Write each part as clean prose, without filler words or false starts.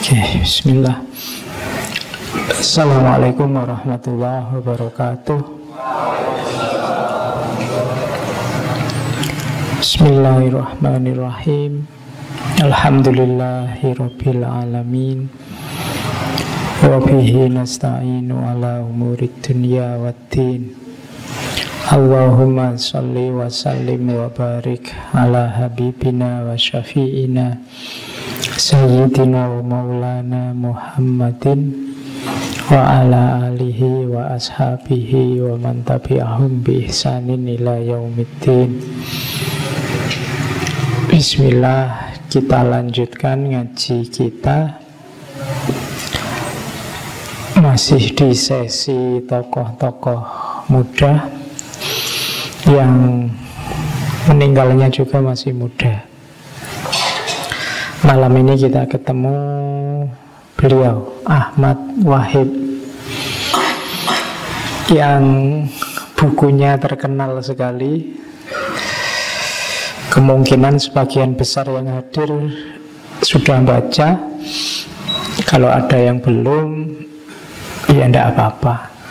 Oke, bismillah. Assalamualaikum warahmatullahi wabarakatuh. Bismillahirrahmanirrahim. Alhamdulillahirabbil alamin. Wa bihi nasta'inu ala umurid dunya waddin. Allahumma shalli wa sallim wa barik ala habibina wa syafi'ina Sayyidina wa maulana Muhammadin wa ala alihi wa ashabihi wa man tabi'ahum bi ihsanin ila yaumiddin. Bismillah, kita lanjutkan ngaji kita. Masih di sesi tokoh-tokoh muda yang meninggalnya juga masih muda. Malam ini kita ketemu beliau, Ahmad Wahid, yang bukunya terkenal sekali. Kemungkinan sebagian besar yang hadir sudah baca. Kalau ada yang belum, ya enggak apa-apa,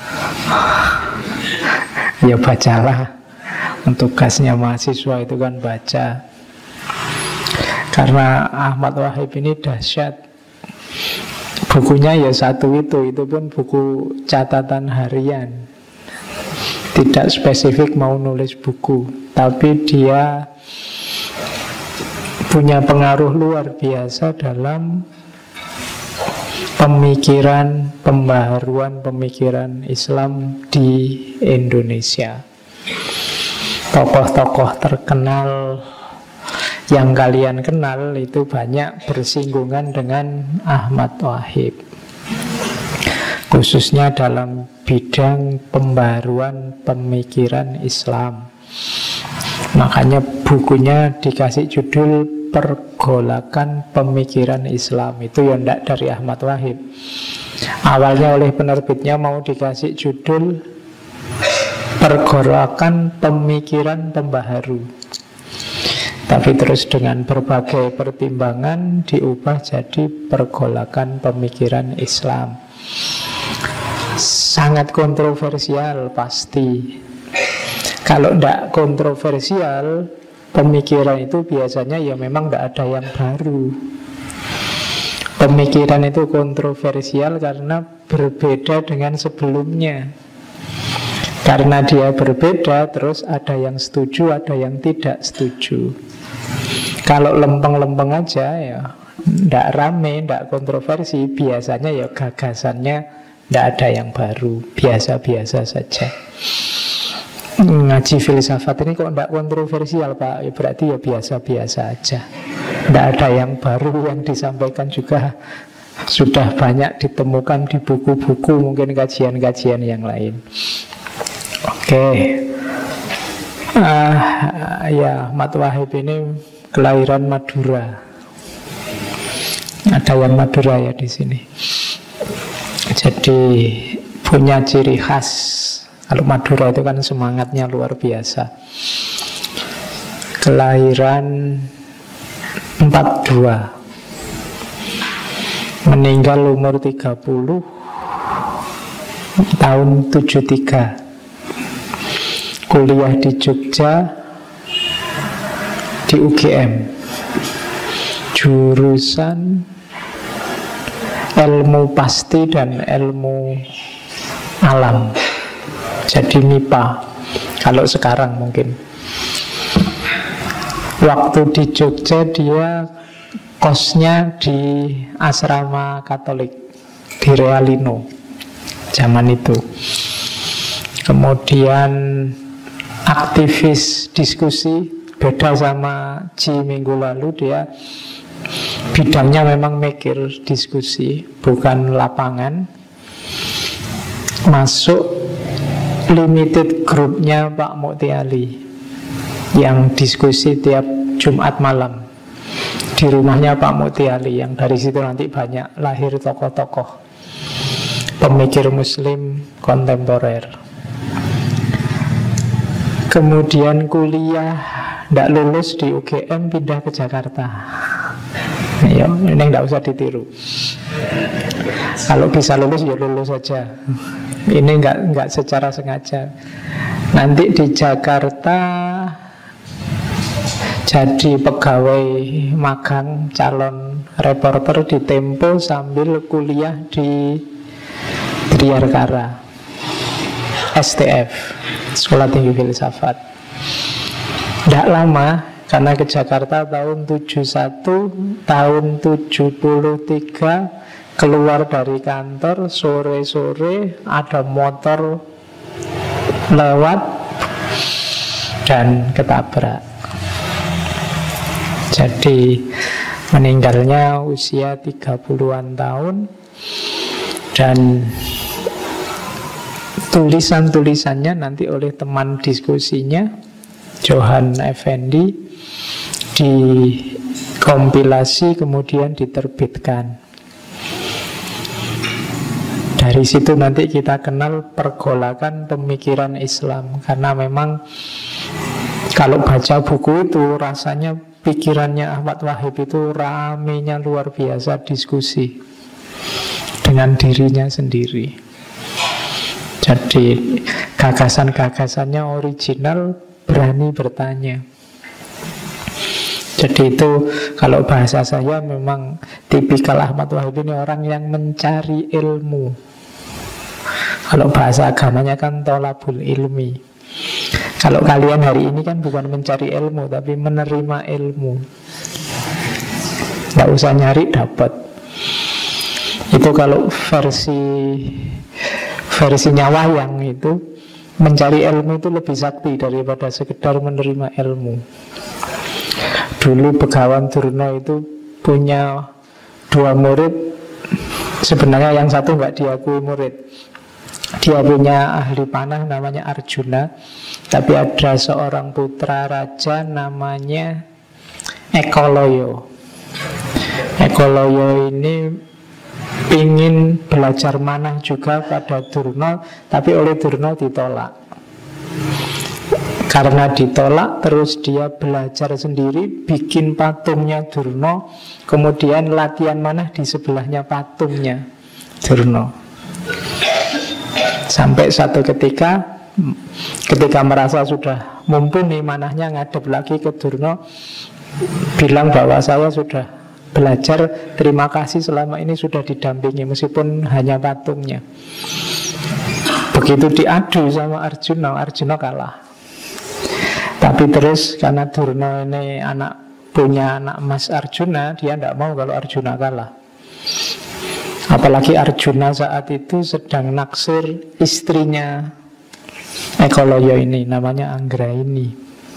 ya bacalah. Tugasnya mahasiswa itu kan baca. Karena Ahmad Wahid ini dahsyat. Bukunya ya satu itu pun buku catatan harian. Tidak spesifik mau nulis buku, tapi dia punya pengaruh luar biasa dalam pemikiran, pembaharuan pemikiran Islam di Indonesia. Tokoh-tokoh terkenal yang kalian kenal itu banyak bersinggungan dengan Ahmad Wahid, khususnya dalam bidang pembaharuan pemikiran Islam. Makanya bukunya dikasih judul Pergolakan Pemikiran Islam. Itu ya enggak dari Ahmad Wahid. Awalnya oleh penerbitnya mau dikasih judul Pergolakan Pemikiran Pembaharu, tapi terus dengan berbagai pertimbangan diubah jadi Pergolakan Pemikiran Islam. Sangat kontroversial pasti. Kalau tidak kontroversial, pemikiran itu biasanya ya memang tidak ada yang baru. Pemikiran itu kontroversial karena berbeda dengan sebelumnya. Karena dia berbeda, terus ada yang setuju, ada yang tidak setuju. Kalau lempeng-lempeng aja ya tidak rame, tidak kontroversi, biasanya ya gagasannya tidak ada yang baru, biasa-biasa saja. Ngaji filsafat ini kok tidak kontroversial, Pak? Ya berarti ya biasa-biasa aja. Tidak ada yang baru, yang disampaikan juga sudah banyak ditemukan di buku-buku, mungkin kajian-kajian yang lain. Oke. Ya, Ahmad Wahid ini kelahiran Madura. Ada yang Madura ya di sini. Jadi punya ciri khas. Kalau Madura itu kan semangatnya luar biasa. Kelahiran 42, meninggal umur 30, tahun 73. Kuliah di Jogja, di UGM, jurusan ilmu pasti dan ilmu alam. Jadi MIPA kalau sekarang mungkin. Waktu di Jogja dia kosnya di asrama Katolik di Realino zaman itu. Kemudian aktivis diskusi, beda sama Ji minggu lalu, dia bidangnya memang mikir diskusi, bukan lapangan. Masuk limited grupnya Pak Mukti Ali yang diskusi tiap Jumat malam di rumahnya Pak Mukti Ali, yang dari situ nanti banyak lahir tokoh-tokoh pemikir Muslim kontemporer. Kemudian kuliah tidak lulus di UGM, pindah ke Jakarta. Ya, ini tidak usah ditiru. Kalau bisa lulus ya lulus saja. Ini nggak secara sengaja. Nanti di Jakarta jadi pegawai magang calon reporter di Tempo sambil kuliah di Triarkara STF, Sekolah Tinggi Filsafat. Tidak lama, karena ke Jakarta tahun 71, tahun 73 keluar dari kantor, sore-sore ada motor lewat dan ketabrak. Jadi meninggalnya usia 30-an tahun. Dan tulisan-tulisannya nanti oleh teman diskusinya Johan Effendi dikompilasi kemudian diterbitkan. Dari situ nanti kita kenal pergolakan pemikiran Islam. Karena memang kalau baca buku itu rasanya pikirannya Ahmad Wahid itu ramenya luar biasa, diskusi dengan dirinya sendiri. Jadi gagasan-gagasannya original, berani bertanya. Jadi itu kalau bahasa saya memang tipikal Ahmad Wahid ini orang yang mencari ilmu. Kalau bahasa agamanya kan tolabul ilmi. Kalau kalian hari ini kan bukan mencari ilmu, tapi menerima ilmu. Nggak usah nyari, dapat. Itu kalau versinya wayang itu, mencari ilmu itu lebih sakti daripada sekedar menerima ilmu. Dulu Begawan Durna itu punya 2 murid. Sebenarnya yang satu nggak diakui murid. Dia punya ahli panah namanya Arjuna, tapi ada seorang putra raja namanya Ekoloyo. Ekoloyo ini ingin belajar manah juga pada Durna, tapi oleh Durna ditolak. Karena ditolak, terus dia belajar sendiri, bikin patungnya Durna, kemudian latihan manah di sebelahnya patungnya Durna. Sampai satu ketika merasa sudah mumpuni manahnya, ngadep lagi ke Durna, bilang bahwa saya sudah belajar, terima kasih selama ini sudah didampingi meskipun hanya patungnya. Begitu diadu sama Arjuna, Arjuna kalah. Tapi terus karena Durna ini punya anak emas Arjuna, dia tidak mau kalau Arjuna kalah. Apalagi Arjuna saat itu sedang naksir istrinya Ekoloyo ini, namanya Anggraini.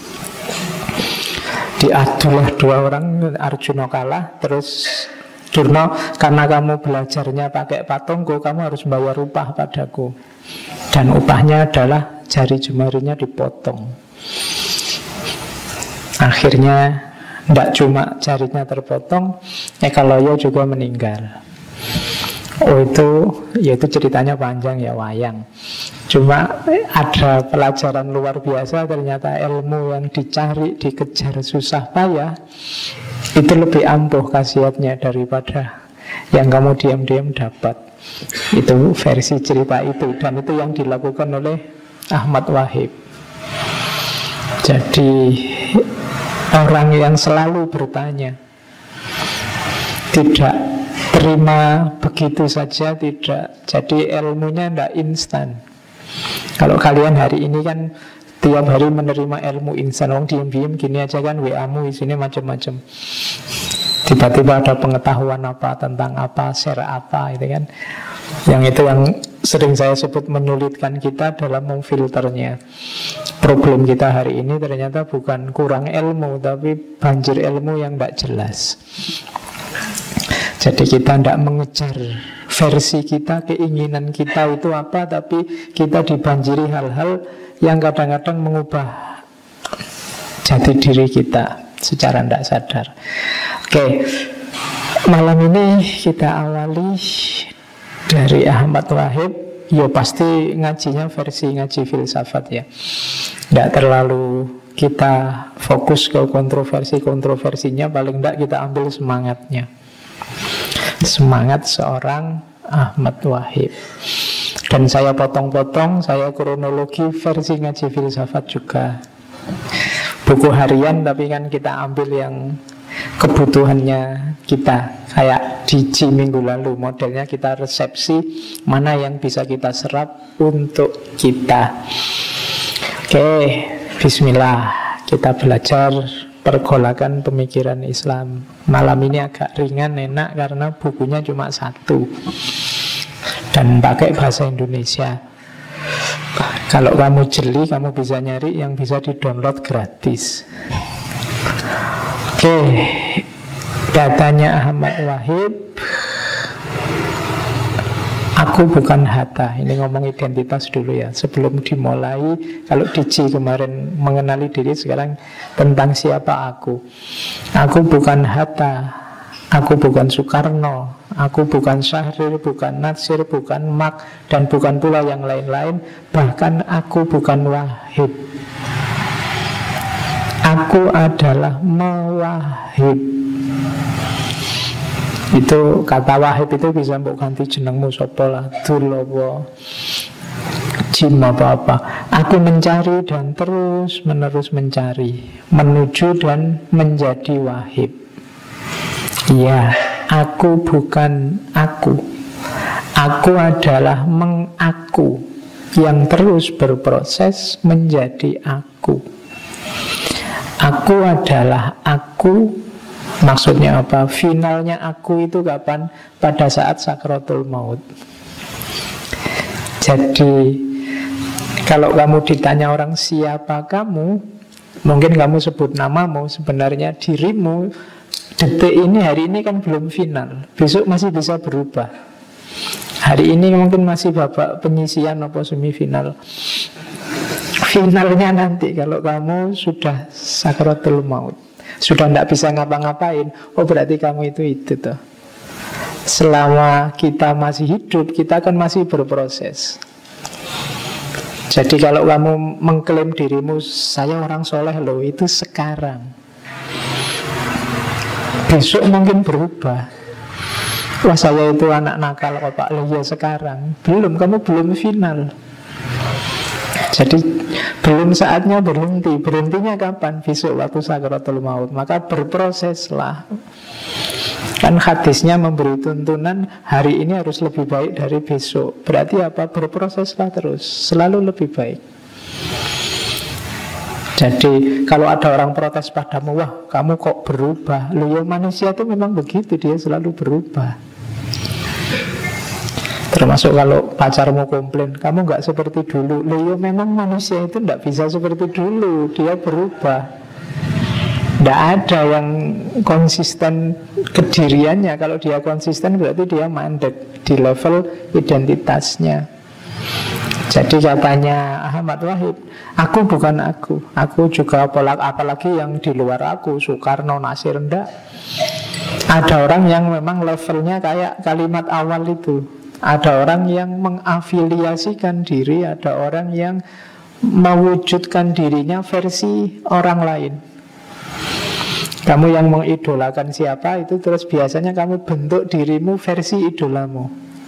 Diadulah 2 orang, Arjuna kalah. Terus Durna, karena kamu belajarnya pakai patungku, kamu harus bawa upah padaku. Dan upahnya adalah jari jemarinya dipotong. Akhirnya tidak cuma jarinya terpotong, Ekoloyo juga meninggal. Oh itu ceritanya panjang ya, wayang. Cuma ada pelajaran luar biasa. Ternyata ilmu yang dicari, dikejar susah payah, itu lebih ampuh khasiatnya daripada yang kamu diam-diam dapat. Itu versi cerita itu. Dan itu yang dilakukan oleh Ahmad Wahid. Jadi orang yang selalu bertanya, tidak terima begitu saja, tidak. Jadi ilmunya tidak instan. Kalau kalian hari ini kan tiap hari menerima ilmu instan, diam-diam gini aja kan, WA-mu isinya macam-macam. Tiba-tiba ada pengetahuan apa tentang apa, share apa, itu kan. Yang itu yang sering saya sebut menyulitkan kita dalam memfilternya. Problem kita hari ini ternyata bukan kurang ilmu, tapi banjir ilmu yang tidak jelas. Jadi kita tidak mengejar versi kita, keinginan kita itu apa, tapi kita dibanjiri hal-hal yang kadang-kadang mengubah jati diri kita secara tidak sadar. Oke, malam ini kita awali dari Ahmad Wahid. Ya pasti ngajinya versi ngaji filsafat ya, tidak terlalu kita fokus ke kontroversi-kontroversinya, paling tidak kita ambil semangatnya. Semangat seorang Ahmad Wahid. Dan saya potong-potong, saya kronologi versi ngaji filsafat juga. Buku harian tapi kan kita ambil yang kebutuhannya kita. Kayak DJ minggu lalu, modelnya kita resepsi mana yang bisa kita serap untuk kita. Oke, bismillah. Kita belajar pergolakan pemikiran Islam. Malam ini agak ringan, enak karena bukunya cuma satu dan pakai bahasa Indonesia. Kalau kamu jeli, kamu bisa nyari yang bisa di-download gratis. Oke, katanya Ahmad Wahid, aku bukan Hatta. Ini ngomong identitas dulu ya, sebelum dimulai. Kalau DJ kemarin mengenali diri, sekarang tentang siapa aku. Aku bukan Hatta, aku bukan Soekarno, aku bukan Syahrir, bukan Natsir, bukan Mak, dan bukan pula yang lain-lain. Bahkan aku bukan Wahid. Aku adalah mewahid. Itu kata wahid itu bisa mbok ganti jenengmu sapa lah, dul apa jim apa-apa. Aku mencari dan terus menerus mencari, menuju dan menjadi wahid. Ya, aku bukan aku. Aku adalah mengaku yang terus berproses menjadi aku. Aku adalah aku. Maksudnya apa? Finalnya aku itu kapan? Pada saat sakratul maut. Jadi kalau kamu ditanya orang siapa kamu, mungkin kamu sebut namamu, sebenarnya dirimu detik ini, hari ini kan belum final. Besok masih bisa berubah. Hari ini mungkin masih babak penyisian atau semifinal. Finalnya nanti kalau kamu sudah sakratul maut, sudah tidak bisa ngapa-ngapain, oh berarti kamu itu tuh. Selama kita masih hidup, kita kan masih berproses. Jadi kalau kamu mengklaim dirimu, saya orang soleh loh, itu sekarang. Besok mungkin berubah. Wah saya itu anak nakal kok Pak, loh ya sekarang. Belum, kamu belum final. Jadi belum saatnya berhenti. Berhentinya kapan? Besok waktu sakratul maut. Maka berproseslah. Kan hadisnya memberi tuntunan hari ini harus lebih baik dari besok. Berarti apa? Berproseslah terus, selalu lebih baik. Jadi kalau ada orang protes padamu, wah kamu kok berubah. Loh ya manusia itu memang begitu, dia selalu berubah. Termasuk kalau pacarmu komplain, kamu nggak seperti dulu. Loh ya memang manusia itu nggak bisa seperti dulu, dia berubah. Nggak ada yang konsisten kediriannya. Kalau dia konsisten berarti dia mandek di level identitasnya. Jadi katanya Ahmad Wahid, aku bukan aku. Aku juga apalagi yang di luar aku, Soekarno, Natsir, enggak. Ada orang yang memang levelnya kayak kalimat awal itu. Ada orang yang mengafiliasikan diri, ada orang yang mewujudkan dirinya versi orang lain. Kamu yang mengidolakan siapa itu, terus biasanya kamu bentuk dirimu versi idolamu.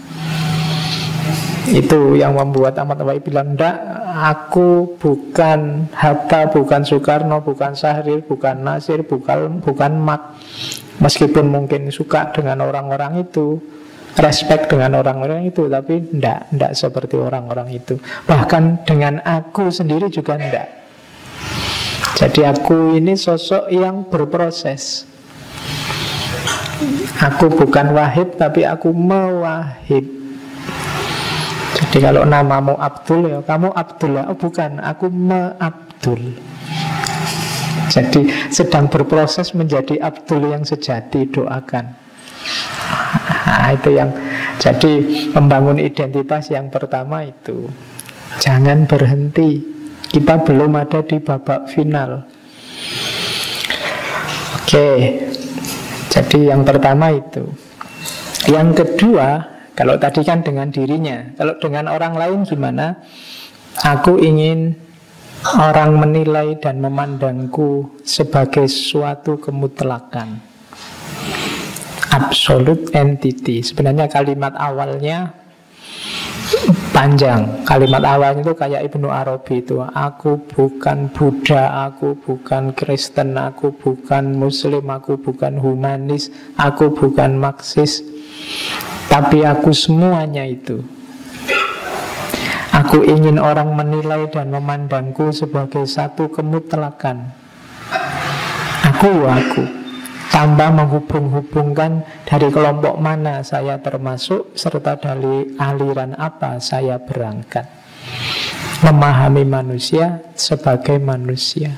Itu yang membuat Ahmad Wahid bilang, enggak, aku bukan Hatta, bukan Soekarno, bukan Syahrir, bukan Natsir, bukan Mak. Meskipun mungkin suka dengan orang-orang itu, respect dengan orang-orang itu, tapi enggak seperti orang-orang itu. Bahkan dengan aku sendiri juga enggak. Jadi aku ini sosok yang berproses. Aku bukan wahid, tapi aku mewahid. Jadi kalau namamu Abdul, ya kamu Abdullah. Oh bukan, aku me-Abdul. Jadi sedang berproses menjadi Abdul yang sejati, doakan. Nah, itu yang jadi membangun identitas yang pertama itu. Jangan berhenti. Kita belum ada di babak final. Oke. Jadi yang pertama itu. Yang kedua, kalau tadi kan dengan dirinya, kalau dengan orang lain gimana? Aku ingin orang menilai dan memandangku sebagai suatu kemutlakan. Absolute entity. Sebenarnya kalimat awalnya panjang. Kalimat awalnya itu kayak Ibnu Arabi itu, aku bukan Buddha, aku bukan Kristen, aku bukan Muslim, aku bukan humanis, aku bukan Marxis, tapi aku semuanya itu. Aku ingin orang menilai dan memandangku sebagai satu kemutlakan. Aku tanpa menghubung-hubungkan dari kelompok mana saya termasuk, serta dari aliran apa saya berangkat. Memahami manusia sebagai manusia.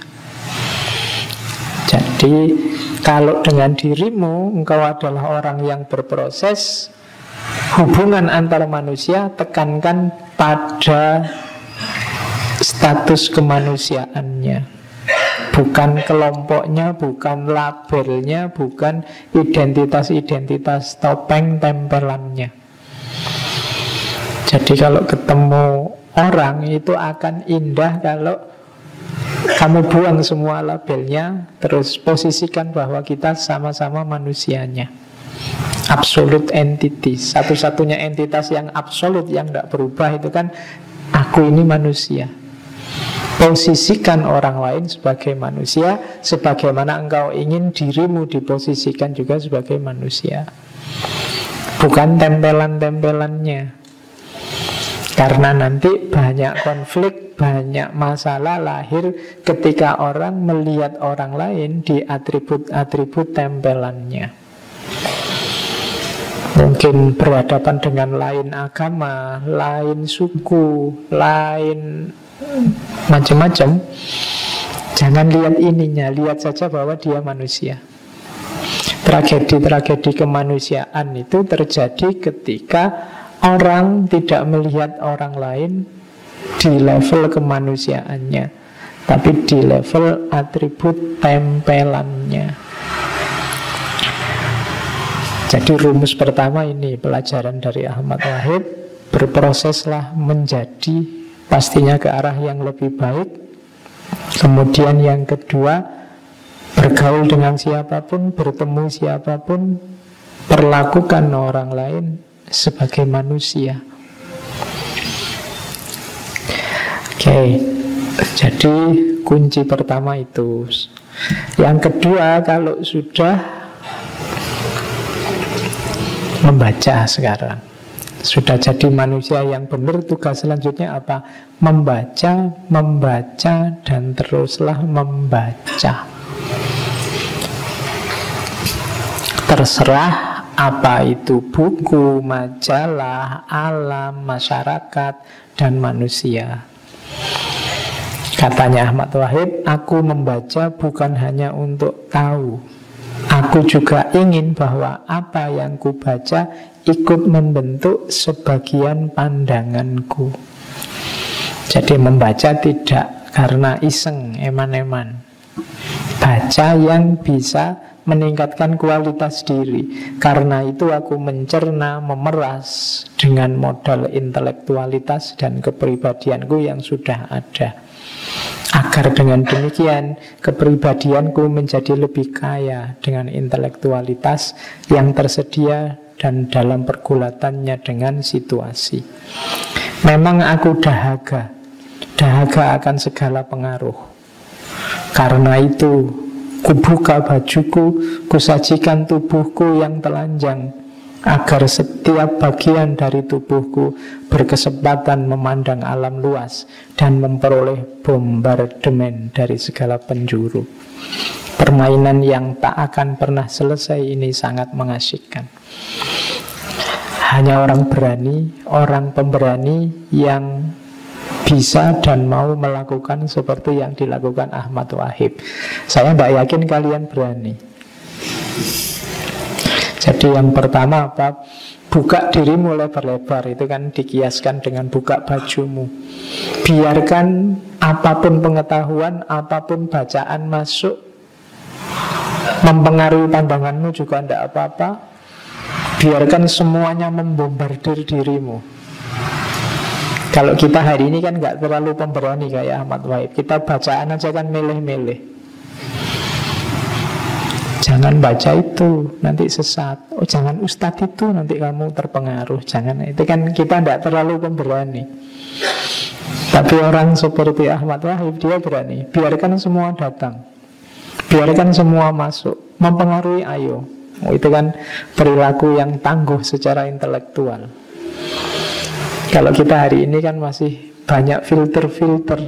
Jadi kalau dengan dirimu engkau adalah orang yang berproses, hubungan antar manusia tekankan pada status kemanusiaannya, bukan kelompoknya, bukan labelnya, bukan identitas-identitas topeng tempelannya. Jadi kalau ketemu orang itu akan indah kalau kamu buang semua labelnya, terus posisikan bahwa kita sama-sama manusianya. Absolute entity, satu-satunya entitas yang absolut, yang tidak berubah itu kan aku ini manusia. Posisikan orang lain sebagai manusia, sebagaimana engkau ingin dirimu diposisikan juga sebagai manusia, bukan tempelan-tempelannya. Karena nanti banyak konflik, banyak masalah lahir ketika orang melihat orang lain di atribut-atribut tempelannya. Mungkin berhadapan dengan lain agama, lain suku, lain macam-macam. Jangan lihat ininya, lihat saja bahwa dia manusia. Tragedi-tragedi kemanusiaan itu terjadi ketika orang tidak melihat orang lain di level kemanusiaannya, tapi di level atribut tempelannya. Jadi rumus pertama ini pelajaran dari Ahmad Wahid, berproseslah menjadi pastinya ke arah yang lebih baik. Kemudian yang kedua, bergaul dengan siapapun, bertemu siapapun, perlakukan orang lain sebagai manusia. Oke, jadi kunci pertama itu. Yang kedua, kalau sudah membaca sekarang, sudah jadi manusia yang benar, tugas selanjutnya apa? Membaca, membaca, dan teruslah membaca. Terserah apa itu buku, majalah, alam, masyarakat, dan manusia. Katanya Ahmad Wahid, aku membaca bukan hanya untuk tahu, aku juga ingin bahwa apa yang kubaca ikut membentuk sebagian pandanganku. Jadi membaca tidak karena iseng, eman-eman. Baca yang bisa meningkatkan kualitas diri. Karena itu aku mencerna, memeras dengan modal intelektualitas dan kepribadianku yang sudah ada, agar dengan demikian kepribadianku menjadi lebih kaya dengan intelektualitas yang tersedia dan dalam pergulatannya dengan situasi. Memang aku dahaga akan segala pengaruh. Karena itu kubuka bajuku, kusajikan tubuhku yang telanjang, agar setiap bagian dari tubuhku berkesempatan memandang alam luas dan memperoleh bombardemen dari segala penjuru. Permainan yang tak akan pernah selesai ini sangat mengasyikkan. Hanya orang berani, orang pemberani yang bisa dan mau melakukan seperti yang dilakukan Ahmad Wahid. Saya tidak yakin kalian berani. Jadi yang pertama apa? Buka dirimu lebar-lebar. Itu kan dikiaskan dengan buka bajumu. Biarkan apapun pengetahuan, apapun bacaan masuk, mempengaruhi pandanganmu juga tidak apa-apa. Biarkan semuanya membombardir dirimu. Kalau kita hari ini kan nggak terlalu pemberani kayak Ahmad Wahid. Kita bacaan aja kan milih-milih. Jangan baca itu, nanti sesat. Oh, jangan ustadz itu, nanti kamu terpengaruh. Jangan, itu kan kita tidak terlalu pemberani. Tapi orang seperti Ahmad Wahib, dia berani. Biarkan semua datang, biarkan semua masuk, mempengaruhi, ayo. Oh, itu kan perilaku yang tangguh secara intelektual. Kalau kita hari ini kan masih banyak filter-filter,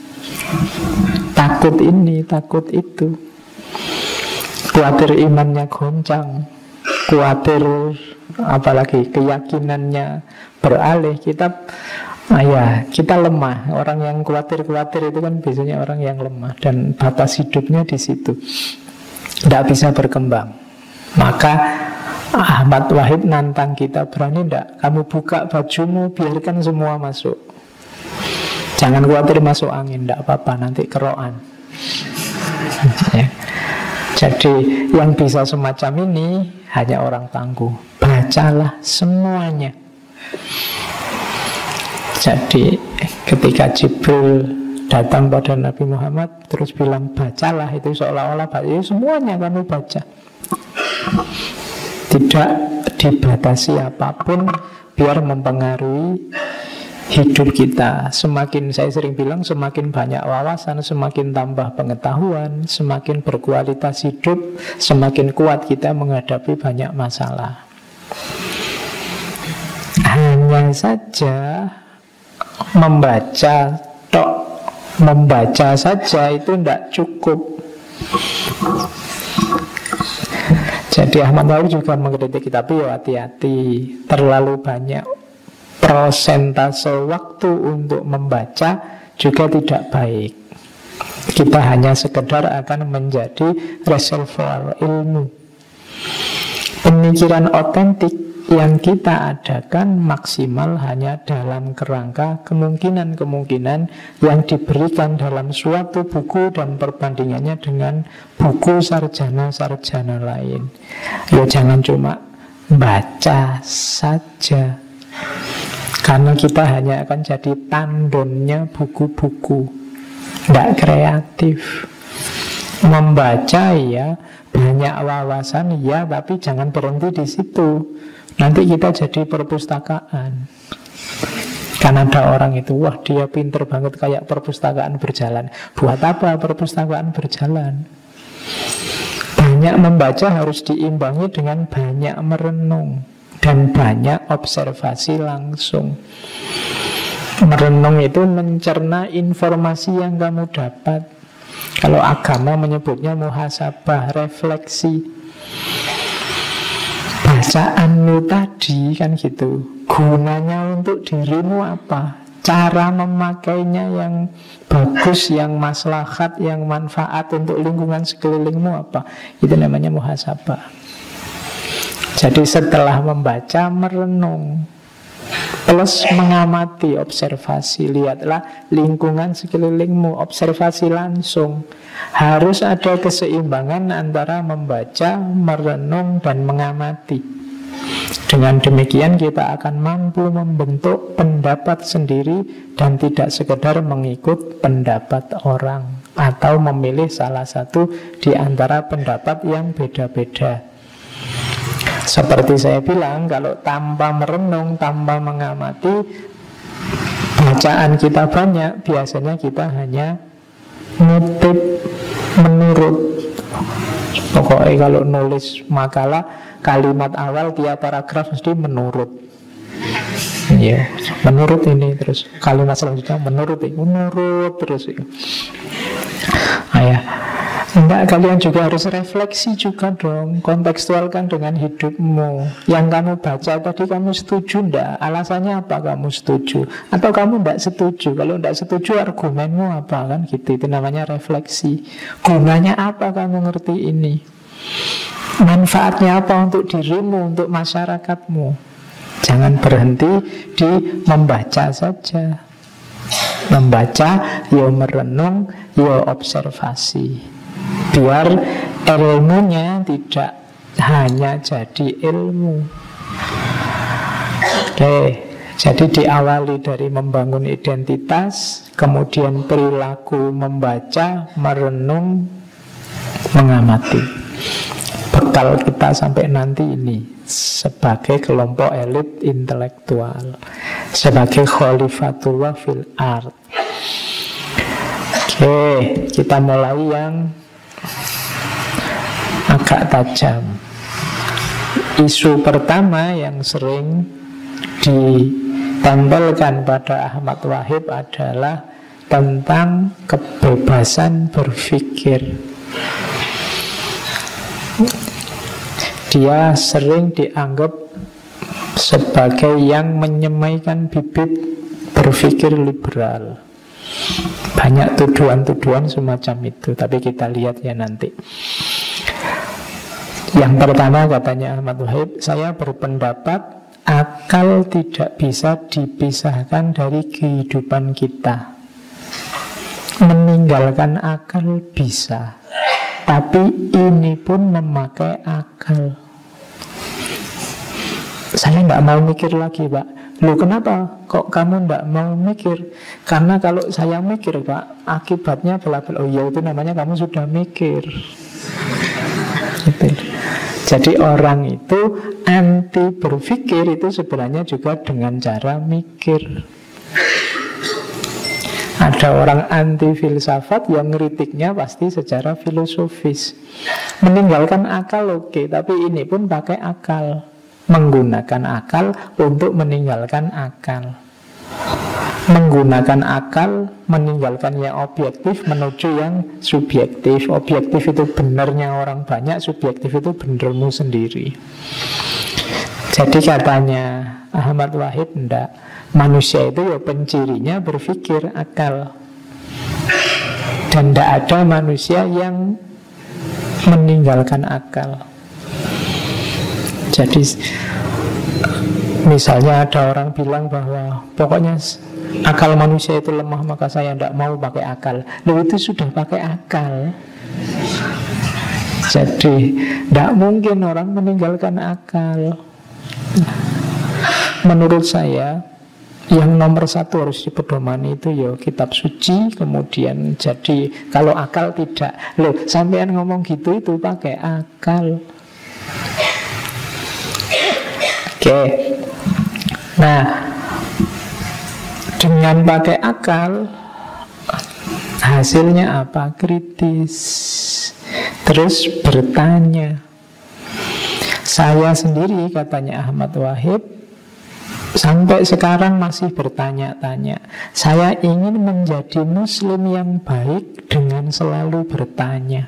takut ini, takut itu, khawatir imannya goncang, khawatir apalagi keyakinannya beralih. Kita lemah. Orang yang khawatir-khawatir itu kan biasanya orang yang lemah, dan batas hidupnya di situ, tidak bisa berkembang. Maka Ahmad Wahid nantang kita, berani tidak? Kamu buka bajumu, biarkan semua masuk. Jangan khawatir masuk angin, tidak apa-apa, nanti keroan. Ya. Jadi yang bisa semacam ini hanya orang tangguh. Bacalah semuanya. Jadi ketika Jibril datang pada Nabi Muhammad terus bilang bacalah, itu seolah-olah baca semuanya, kamu baca. Tidak dibatasi apapun, biar mempengaruhi hidup kita. Semakin, saya sering bilang, semakin banyak wawasan, semakin tambah pengetahuan, semakin berkualitas hidup, semakin kuat kita menghadapi banyak masalah. Hanya saja membaca saja itu tidak cukup. Jadi Ahmad Wahid juga mengkritik, tapi hati-hati, terlalu banyak persentase waktu untuk membaca juga tidak baik. Kita hanya sekedar akan menjadi reservoir ilmu. Pemikiran otentik yang kita adakan maksimal hanya dalam kerangka kemungkinan-kemungkinan yang diberikan dalam suatu buku dan perbandingannya dengan buku sarjana-sarjana lain. Ya jangan cuma baca saja, karena kita hanya akan jadi tandonnya buku-buku, tidak kreatif. Membaca ya, banyak wawasan ya, tapi jangan berhenti di situ. Nanti kita jadi perpustakaan. Kan ada orang itu, wah dia pinter banget kayak perpustakaan berjalan. Buat apa perpustakaan berjalan? Banyak membaca harus diimbangi dengan banyak merenung dan banyak observasi langsung. Merenung itu mencerna informasi yang kamu dapat. Kalau agama menyebutnya muhasabah, refleksi. Bacaanmu tadi kan gitu, gunanya untuk dirimu apa? Cara memakainya yang bagus, yang maslahat, yang manfaat untuk lingkungan sekelilingmu apa? Itu namanya muhasabah. Jadi setelah membaca, merenung plus mengamati, observasi. Lihatlah lingkungan sekelilingmu, observasi langsung. Harus ada keseimbangan antara membaca, merenung, dan mengamati. Dengan demikian kita akan mampu membentuk pendapat sendiri dan tidak sekedar mengikut pendapat orang atau memilih salah satu di antara pendapat yang beda-beda. Seperti saya bilang, kalau tanpa merenung, tanpa mengamati, bacaan kita banyak, biasanya kita hanya ngutip, menurut. Pokoknya kalau nulis makalah, kalimat awal tiap paragraf mesti menurut. Ya, menurut ini, terus kalimat selanjutnya menurut ini, menurut terus. Ayah. Enggak, kalian juga harus refleksi juga dong. Kontekstualkan dengan hidupmu. Yang kamu baca tadi, kamu setuju enggak? Alasannya apa kamu setuju? Atau kamu enggak setuju? Kalau enggak setuju, argumenmu apa? Kan gitu, itu namanya refleksi. Gunanya apa kamu ngerti ini? Manfaatnya apa untuk dirimu, untuk masyarakatmu? Jangan berhenti di membaca saja. Membaca, ya merenung, ya observasi. Biar ilmunya tidak hanya jadi ilmu. Oke, jadi diawali dari membangun identitas, kemudian perilaku membaca, merenung, mengamati. bekal kita sampai nanti ini sebagai kelompok elit intelektual, sebagai khalifatullah fil ard. Oke, kita mulai yang agak tajam. Isu pertama yang sering ditempelkan pada Ahmad Wahid adalah tentang kebebasan berpikir. Dia sering dianggap sebagai yang menyemaikan bibit berpikir liberal. Banyak tuduhan-tuduhan semacam itu, tapi kita lihat ya nanti. Yang pertama katanya Ahmad Wahid, saya berpendapat akal tidak bisa dipisahkan dari kehidupan kita. Meninggalkan akal bisa, tapi ini pun memakai akal. Saya tidak mau mikir lagi, Pak. Loh, kenapa? Kok kamu tidak mau mikir? Karena kalau saya mikir, Pak, akibatnya bela-bela. Oh ya, itu namanya kamu sudah mikir. Gitu. Jadi orang itu anti berpikir itu sebenarnya juga dengan cara mikir. Ada orang anti filsafat yang ngeritiknya pasti secara filosofis. Meninggalkan akal oke, tapi ini pun pakai akal. Menggunakan akal untuk meninggalkan akal. Menggunakan akal, meninggalkan yang objektif menuju yang subjektif. Objektif itu benarnya orang banyak, subjektif itu benermu sendiri. Jadi katanya Ahmad Wahid, enggak. Manusia itu ya pencirinya berpikir akal. Dan tidak ada manusia yang meninggalkan akal. Jadi misalnya ada orang bilang bahwa pokoknya akal manusia itu lemah, maka saya tidak mau pakai akal. Loh, itu sudah pakai akal. Jadi tidak mungkin orang meninggalkan akal. Menurut saya yang nomor satu harus dipedomani itu ya kitab suci. Kemudian jadi kalau akal tidak. Loh, sampean ngomong gitu itu pakai akal. Oke. Nah, dengan pakai akal hasilnya apa? Kritis. Terus bertanya. Saya sendiri, katanya Ahmad Wahid, sampai sekarang masih bertanya-tanya. Saya ingin menjadi muslim yang baik dengan selalu bertanya.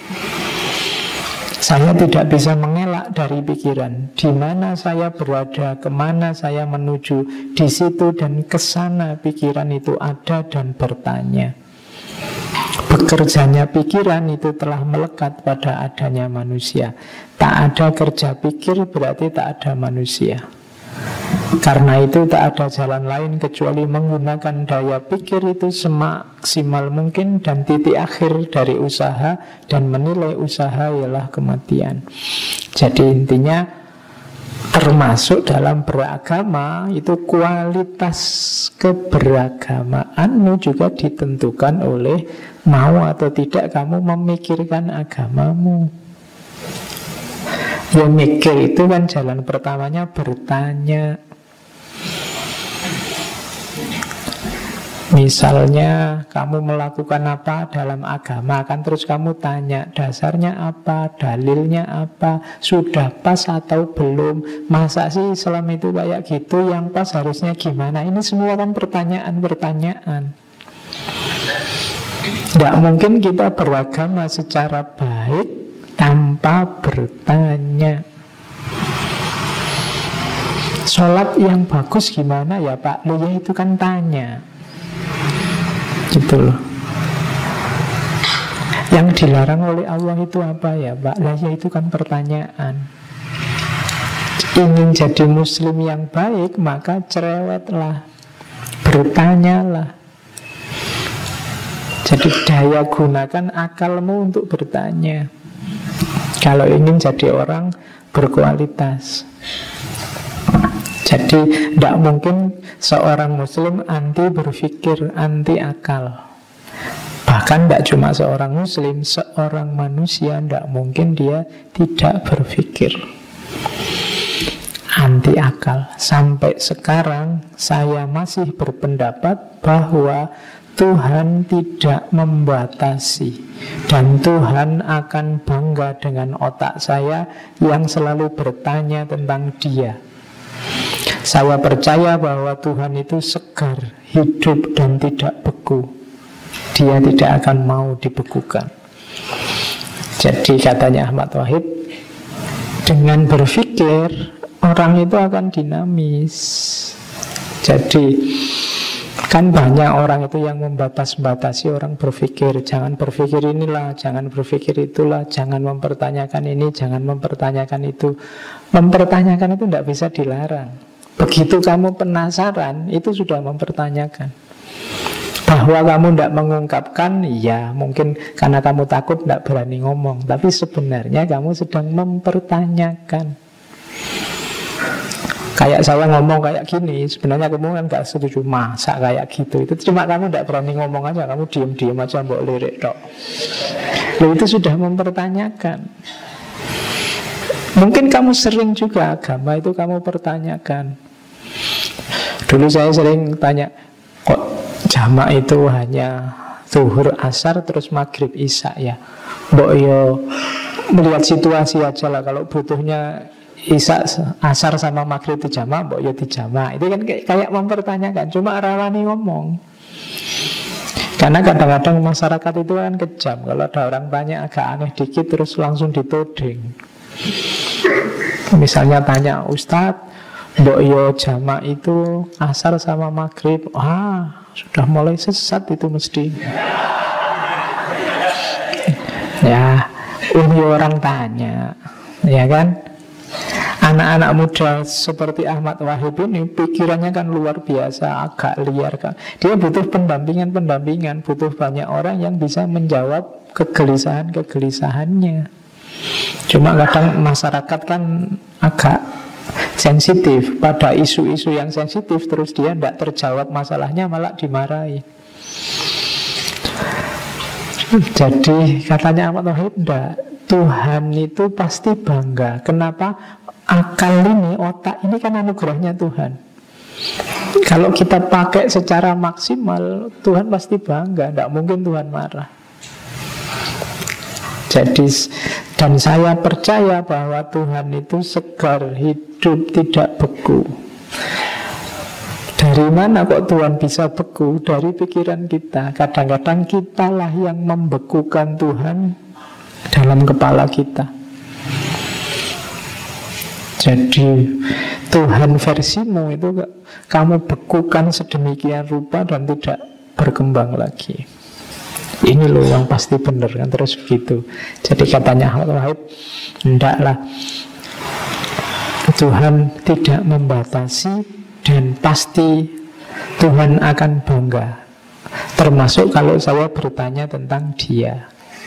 Saya tidak bisa mengelak dari pikiran. Di mana saya berada, kemana saya menuju, di situ dan kesana pikiran itu ada dan bertanya. Bekerjanya pikiran itu telah melekat pada adanya manusia. Tak ada kerja pikir berarti tak ada manusia. Karena itu tak ada jalan lain kecuali menggunakan daya pikir itu semaksimal mungkin. Dan titik akhir dari usaha dan menilai usaha ialah kematian. Jadi intinya termasuk dalam beragama itu kualitas keberagamaanmu juga ditentukan oleh mau atau tidak kamu memikirkan agamamu. Ya mikir itu kan jalan pertamanya bertanya. Misalnya kamu melakukan apa dalam agama, kan terus kamu tanya dasarnya apa, dalilnya apa, sudah pas atau belum, masa sih Islam itu kayak gitu, yang pas harusnya gimana. Ini semua kan pertanyaan-pertanyaan. Tidak mungkin kita beragama secara baik tanpa bertanya. Sholat yang bagus gimana ya Pak? Loh ya itu kan tanya. Gitu loh. Yang dilarang oleh Allah itu apa ya Pak? Lah ya itu kan pertanyaan. Ingin jadi muslim yang baik, maka cerewetlah, bertanyalah. Jadi daya gunakan akalmu untuk bertanya. Kalau ingin jadi orang berkualitas. Jadi tidak mungkin seorang muslim anti berpikir, anti akal. Bahkan tidak cuma seorang muslim, seorang manusia tidak mungkin dia tidak berpikir. Anti akal. Sampai sekarang saya masih berpendapat bahwa Tuhan tidak membatasi, dan Tuhan akan bangga dengan otak saya yang selalu bertanya tentang Dia. Saya percaya bahwa Tuhan itu segar, hidup, dan tidak beku. Dia tidak akan mau dibekukan. Jadi katanya Ahmad Wahid, dengan berpikir orang itu akan dinamis. Jadi kan banyak orang itu yang membatasi orang berpikir. Jangan berpikir inilah, jangan berpikir itulah, jangan mempertanyakan ini, jangan mempertanyakan itu. Mempertanyakan itu tidak bisa dilarang. Begitu kamu penasaran, itu sudah mempertanyakan. Bahwa kamu tidak mengungkapkan, ya mungkin karena kamu takut tidak berani ngomong. Tapi sebenarnya kamu sedang mempertanyakan. Kayak saya ngomong kayak gini, sebenarnya kamu kan gak setuju, masa kayak gitu. Itu cuma kamu tidak berani ngomong aja, kamu diem-diem aja mbok lirik tok. Loh, itu sudah mempertanyakan. Mungkin kamu sering juga agama itu kamu pertanyakan. Dulu saya sering tanya, kok jamak itu hanya zuhur, asar, terus maghrib, isya ya? Mbok yo melihat situasi aja lah. Kalau butuhnya isya, asar sama maghrib itu jamak, mbok yo dijamak. Itu kan kayak mempertanyakan, cuma rawani ngomong. Karena kadang-kadang masyarakat itu kan kejam. Kalau ada orang tanya agak aneh dikit terus langsung ditodeng. Misalnya tanya, Ustadz, mbok yo jamak itu asar sama maghrib. Sudah mulai sesat itu mesti. Ya, orang tanya, ya kan? Anak-anak muda seperti Ahmad Wahid ini pikirannya kan luar biasa, agak liar kan. Dia butuh pendampingan, butuh banyak orang yang bisa menjawab kegelisahannya. Cuma kadang masyarakat kan agak sensitif pada isu-isu yang sensitif, terus dia tidak terjawab masalahnya, malah dimarahi. Jadi katanya Ahmad Wahid, Tuhan itu pasti bangga. Kenapa? Akal ini, otak ini kan anugerahnya Tuhan. Kalau kita pakai secara maksimal, Tuhan pasti bangga. Tidak mungkin Tuhan marah. Jadi, dan saya percaya bahwa Tuhan itu segar, hidup, tidak beku. Dari mana kok Tuhan bisa beku? Dari pikiran kita. Kadang-kadang kitalah yang membekukan Tuhan dalam kepala kita. Jadi Tuhan versimu itu kamu bekukan sedemikian rupa dan tidak berkembang lagi. Ini loh yang pasti benar kan, terus begitu. Jadi katanya Ahmad Wahid, hendaklah Tuhan tidak membatasi dan pasti Tuhan akan bangga. Termasuk kalau saya bertanya tentang Dia.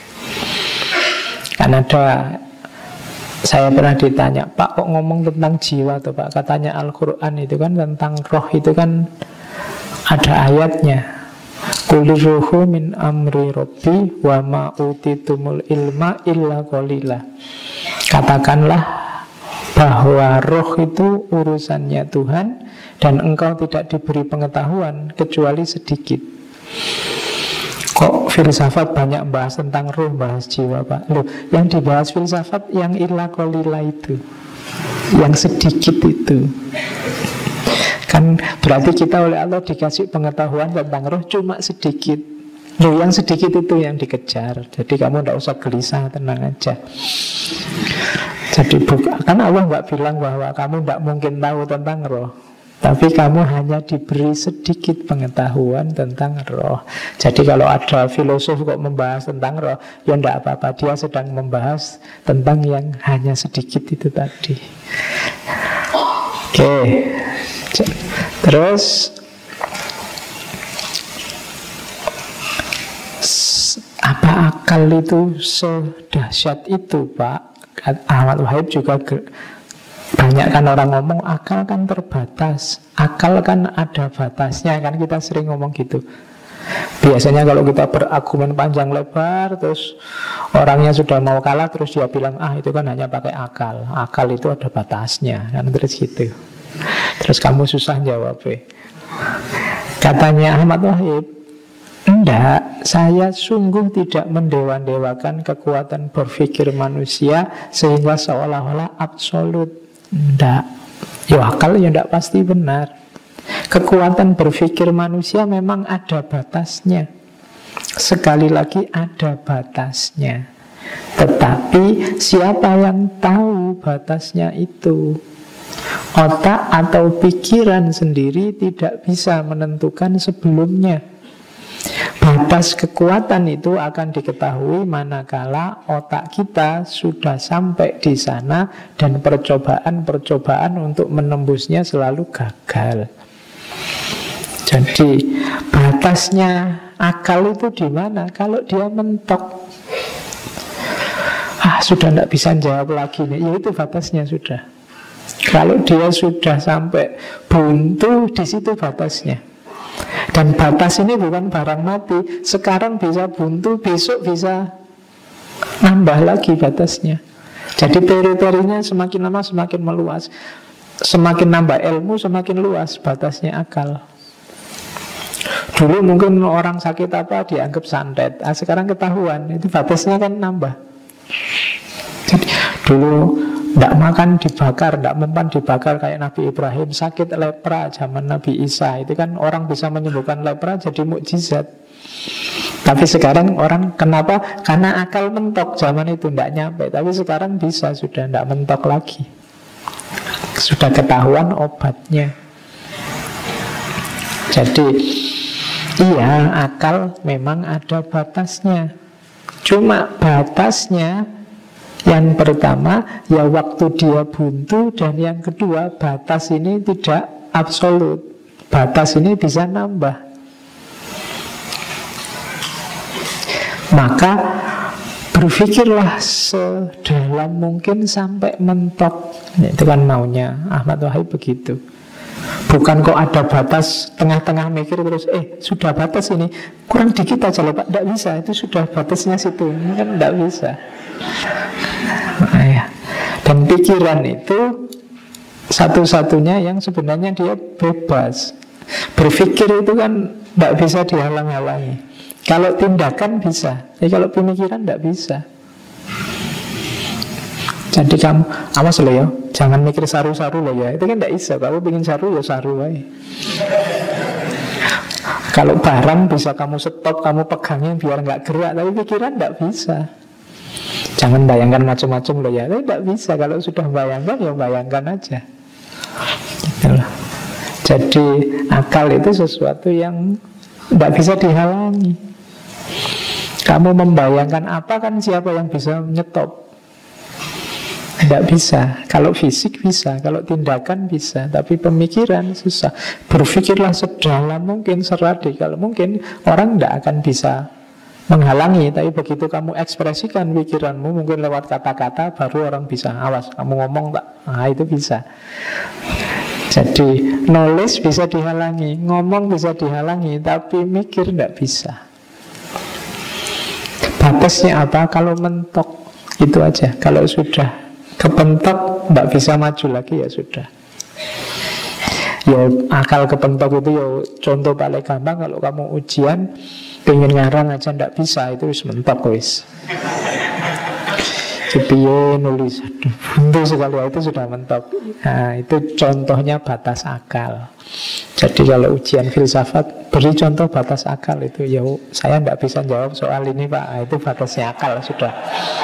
Kan ada, saya pernah ditanya, Pak kok ngomong tentang jiwa tuh Pak? Katanya Al-Quran itu kan tentang roh, itu kan ada ayatnya, Qul ruhu min amri rabbi wa ma utitumul ilma illa qalila. Katakanlah bahwa roh itu urusannya Tuhan dan engkau tidak diberi pengetahuan kecuali sedikit. Kok filsafat banyak bahas tentang roh, bahas jiwa Pak? Loh, yang dibahas filsafat yang illa qalila itu, yang sedikit itu. Kan berarti kita oleh Allah dikasih pengetahuan tentang roh cuma sedikit. Loh, yang sedikit itu yang dikejar. Jadi kamu tidak usah gelisah, tenang aja. Jadi kan Allah nggak bilang bahwa kamu tidak mungkin tahu tentang roh, tapi kamu hanya diberi sedikit pengetahuan tentang roh. Jadi kalau ada filosof kok membahas tentang roh, ya tidak apa-apa, dia sedang membahas tentang yang hanya sedikit itu tadi. Oke. Terus apa akal itu sedahsyat itu Pak? Ahmad Wahid juga banyak kan orang ngomong akal kan terbatas, akal kan ada batasnya, kan kita sering ngomong gitu. Biasanya kalau kita berargumen panjang lebar, terus orangnya sudah mau kalah, terus dia bilang, itu kan hanya pakai akal. Akal itu ada batasnya, kan terus gitu. Terus kamu susah jawabnya. Katanya Ahmad Wahid, enggak, saya sungguh tidak mendewa-dewakan kekuatan berpikir manusia sehingga seolah-olah absolut. Enggak. Ya akal ya enggak pasti benar. Kekuatan berpikir manusia memang ada batasnya. Sekali lagi ada batasnya. Tetapi siapa yang tahu batasnya itu? Otak atau pikiran sendiri tidak bisa menentukan sebelumnya. Batas kekuatan itu akan diketahui manakala otak kita sudah sampai di sana dan percobaan-percobaan untuk menembusnya selalu gagal. Jadi batasnya akal itu di mana? Kalau dia mentok, sudah tidak bisa jawab lagi nih. Ya itu batasnya sudah. Kalau dia sudah sampai buntu, di situ batasnya. Dan batas ini bukan barang mati. Sekarang bisa buntu, besok bisa nambah lagi batasnya. Jadi teritorinya semakin lama semakin meluas. Semakin nambah ilmu, semakin luas batasnya akal. Dulu mungkin orang sakit apa dianggap santet, sekarang ketahuan, itu batasnya kan nambah. Jadi dulu tidak makan dibakar, tidak mempan dibakar kayak Nabi Ibrahim. Sakit lepra zaman Nabi Isa, itu kan orang bisa menyembuhkan lepra jadi mukjizat. Tapi sekarang orang kenapa? Karena akal mentok, zaman itu tidak nyampe. Tapi sekarang bisa, sudah tidak mentok lagi. Sudah ketahuan obatnya. Jadi iya, akal memang ada batasnya. Cuma batasnya yang pertama, ya waktu dia buntu. Dan yang kedua, batas ini tidak absolut. Batas ini bisa nambah. Maka berpikirlah sedalam mungkin sampai mentok. Itu kan maunya Ahmad Wahid begitu. Bukan kok ada batas, tengah-tengah mikir terus sudah batas ini, kurang dikit aja loh Pak. Tidak bisa, itu sudah batasnya situ. Ini kan tidak bisa. Dan pikiran itu satu-satunya yang sebenarnya dia bebas. Berpikir itu kan tidak bisa dihalang-halangi. Kalau tindakan bisa, kalau pemikiran tidak bisa. Jadi kamu, awas loh ya, jangan mikir saru-saru loh ya. Itu kan tidak bisa, kalau ingin saru ya saru aja. Kalau barang bisa kamu stop, kamu pegangnya biar nggak gerak. Tapi pikiran tidak bisa. Jangan bayangkan macam-macam loh ya. Tapi tidak bisa, kalau sudah bayangkan ya bayangkan aja. Itulah. Jadi akal itu sesuatu yang tidak bisa dihalangi. Kamu membayangkan apa kan siapa yang bisa menyetop? Tidak bisa. Kalau fisik bisa, kalau tindakan bisa, tapi pemikiran susah. Berpikirlah sedalam mungkin, seradikal mungkin, orang tidak akan bisa menghalangi. Tapi begitu kamu ekspresikan pikiranmu, mungkin lewat kata-kata, baru orang bisa, awas, kamu ngomong tak? Itu bisa. Jadi knowledge bisa dihalangi, ngomong bisa dihalangi, tapi mikir tidak bisa. Batasnya apa? Kalau mentok, itu aja. Kalau sudah kepentok, tidak bisa maju lagi, ya sudah. Ya akal kepentok itu ya contoh paling gampang. Kalau kamu ujian pengen ngarang aja tidak bisa, itu wis mentok wis. Cipiye nulis, buntu sekali, itu sudah mentok. Nah itu contohnya batas akal. Jadi kalau ujian filsafat, beri contoh batas akal itu. Ya saya tidak bisa jawab soal ini Pak, itu batasnya akal sudah.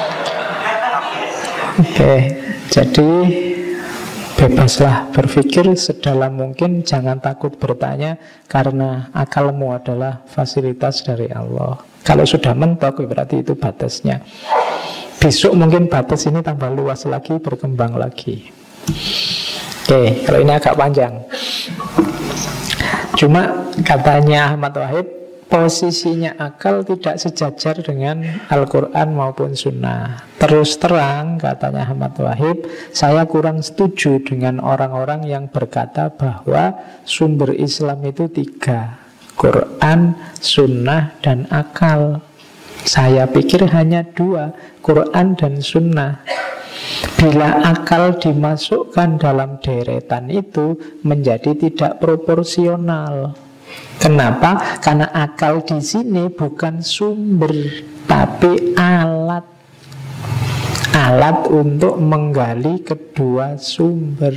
Oke, jadi bebaslah berpikir sedalam mungkin. Jangan takut bertanya, karena akalmu adalah fasilitas dari Allah. Kalau sudah mentok berarti itu batasnya. Besok mungkin batas ini tambah luas lagi, berkembang lagi. Oke, kalau ini agak panjang. Cuma katanya Ahmad Wahid, posisinya akal tidak sejajar dengan Al-Quran maupun Sunnah. Terus terang, katanya Ahmad Wahid, saya kurang setuju dengan orang-orang yang berkata bahwa sumber Islam itu 3. Quran, sunnah, dan akal. Saya pikir hanya dua, Quran dan sunnah. Bila akal dimasukkan dalam deretan itu menjadi tidak proporsional. Kenapa? Karena akal di sini bukan sumber, tapi alat. Alat untuk menggali kedua sumber.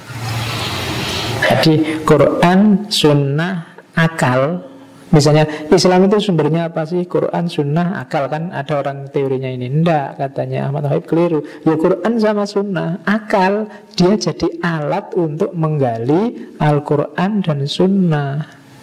Jadi Quran, sunnah, akal. Misalnya Islam itu sumbernya apa sih? Quran, sunnah, akal. Kan ada orang teorinya ini. Enggak, katanya Ahmad Wahid, keliru. Ya Quran sama sunnah, akal. Dia jadi alat untuk menggali Al-Quran dan sunnah.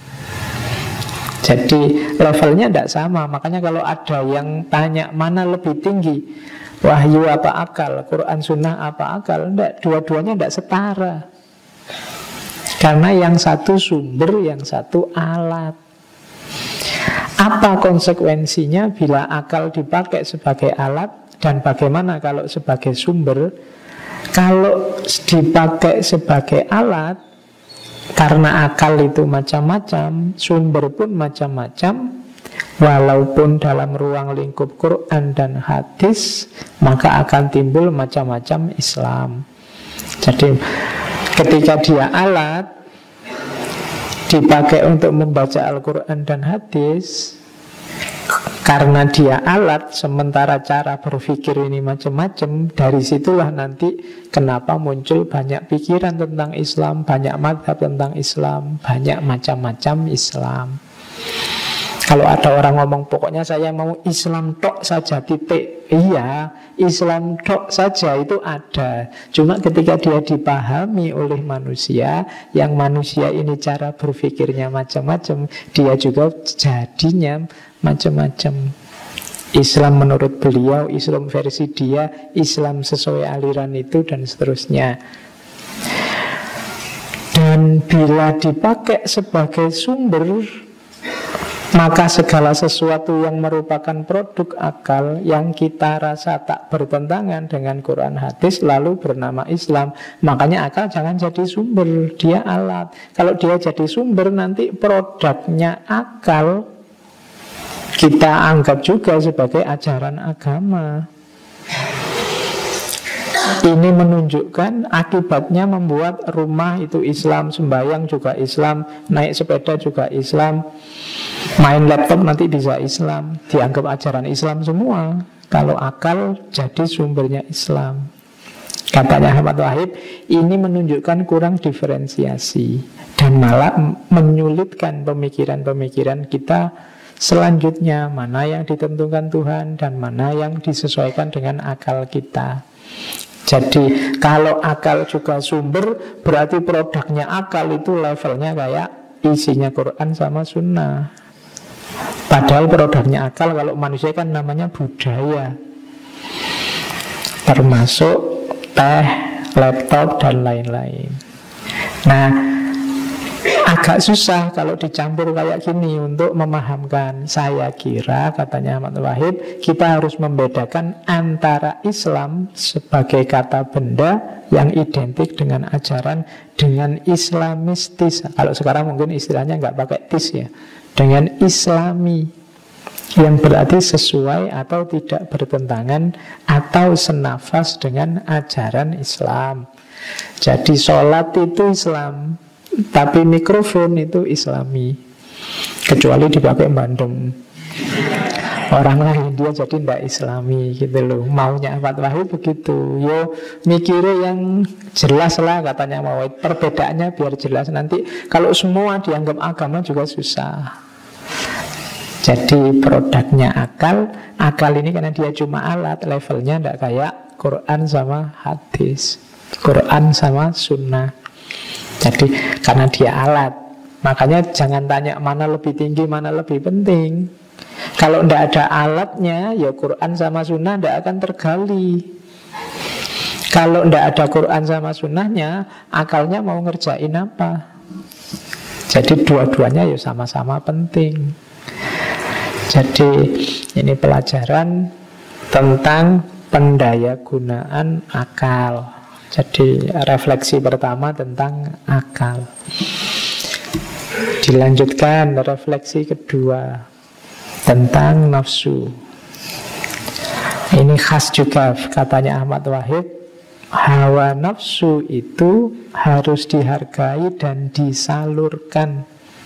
Jadi levelnya tidak sama. Makanya kalau ada yang tanya mana lebih tinggi, wahyu apa akal, Quran, sunnah apa akal, enggak, dua-duanya tidak setara. Karena yang satu sumber, yang satu alat. Apa konsekuensinya bila akal dipakai sebagai alat, dan bagaimana kalau sebagai sumber? Kalau dipakai sebagai alat, karena akal itu macam-macam, sumber pun macam-macam, walaupun dalam ruang lingkup Quran dan hadis, maka akan timbul macam-macam Islam. Jadi ketika dia alat, dipakai untuk membaca Al-Quran dan hadis, karena dia alat, sementara cara berpikir ini macam-macam. Dari situlah nanti kenapa muncul banyak pikiran tentang Islam, banyak mazhab tentang Islam, banyak macam-macam Islam. Kalau ada orang ngomong pokoknya saya mau Islam tok saja, titik. Iya, Islam tok saja itu ada. Cuma ketika dia dipahami oleh manusia, yang manusia ini cara berpikirnya macam-macam, dia juga jadinya macam-macam. Islam menurut beliau, Islam versi dia, Islam sesuai aliran itu, dan seterusnya. Dan bila dipakai sebagai sumber, maka segala sesuatu yang merupakan produk akal, yang kita rasa tak bertentangan dengan Quran hadis, lalu bernama Islam. Makanya akal jangan jadi sumber, dia alat. Kalau dia jadi sumber, nanti produknya akal kita anggap juga sebagai ajaran agama. Ini menunjukkan akibatnya membuat rumah itu Islam, sembahyang juga Islam, naik sepeda juga Islam, main laptop nanti bisa Islam, dianggap ajaran Islam semua. Kalau akal jadi sumbernya Islam. Katanya Ahmad Wahid, ini menunjukkan kurang diferensiasi dan malah menyulitkan pemikiran-pemikiran kita selanjutnya, mana yang ditentukan Tuhan dan mana yang disesuaikan dengan akal kita. Jadi kalau akal juga sumber, berarti produknya akal itu levelnya kayak isinya Quran sama sunnah. Padahal produknya akal, kalau manusia kan namanya budaya, termasuk teh, laptop, dan lain-lain. Nah, agak susah kalau dicampur kayak gini untuk memahamkan. Saya kira, katanya Ahmad Wahid, kita harus membedakan antara Islam sebagai kata benda yang identik dengan ajaran dengan Islamistis. Kalau sekarang mungkin istilahnya nggak pakai tis ya, dengan Islami, yang berarti sesuai atau tidak bertentangan atau senafas dengan ajaran Islam. Jadi sholat itu Islam, tapi mikrofon itu Islami, kecuali dipakai bandem. Orang lain dia jadi tidak Islami gitu loh. Maunya Ahmad Wahid begitu. Yo mikirnya yang jelas lah, katanya Ahmad Wahid. Perbedaannya biar jelas. Nanti kalau semua dianggap agama juga susah. Jadi produknya akal. Akal ini karena dia cuma alat, levelnya tidak kayak Quran sama hadis, Quran sama sunnah. Jadi karena dia alat, makanya jangan tanya mana lebih tinggi, mana lebih penting. Kalau tidak ada alatnya, ya Quran sama sunnah tidak akan tergali. Kalau tidak ada Quran sama sunnahnya, akalnya mau ngerjain apa? Jadi dua-duanya ya sama-sama penting. Jadi ini pelajaran tentang pendayagunaan akal. Jadi refleksi pertama tentang akal. Di Dilanjutkan refleksi kedua tentang nafsu. Ini khas juga katanya Ahmad Wahid. Hawa nafsu itu harus dihargai dan disalurkan.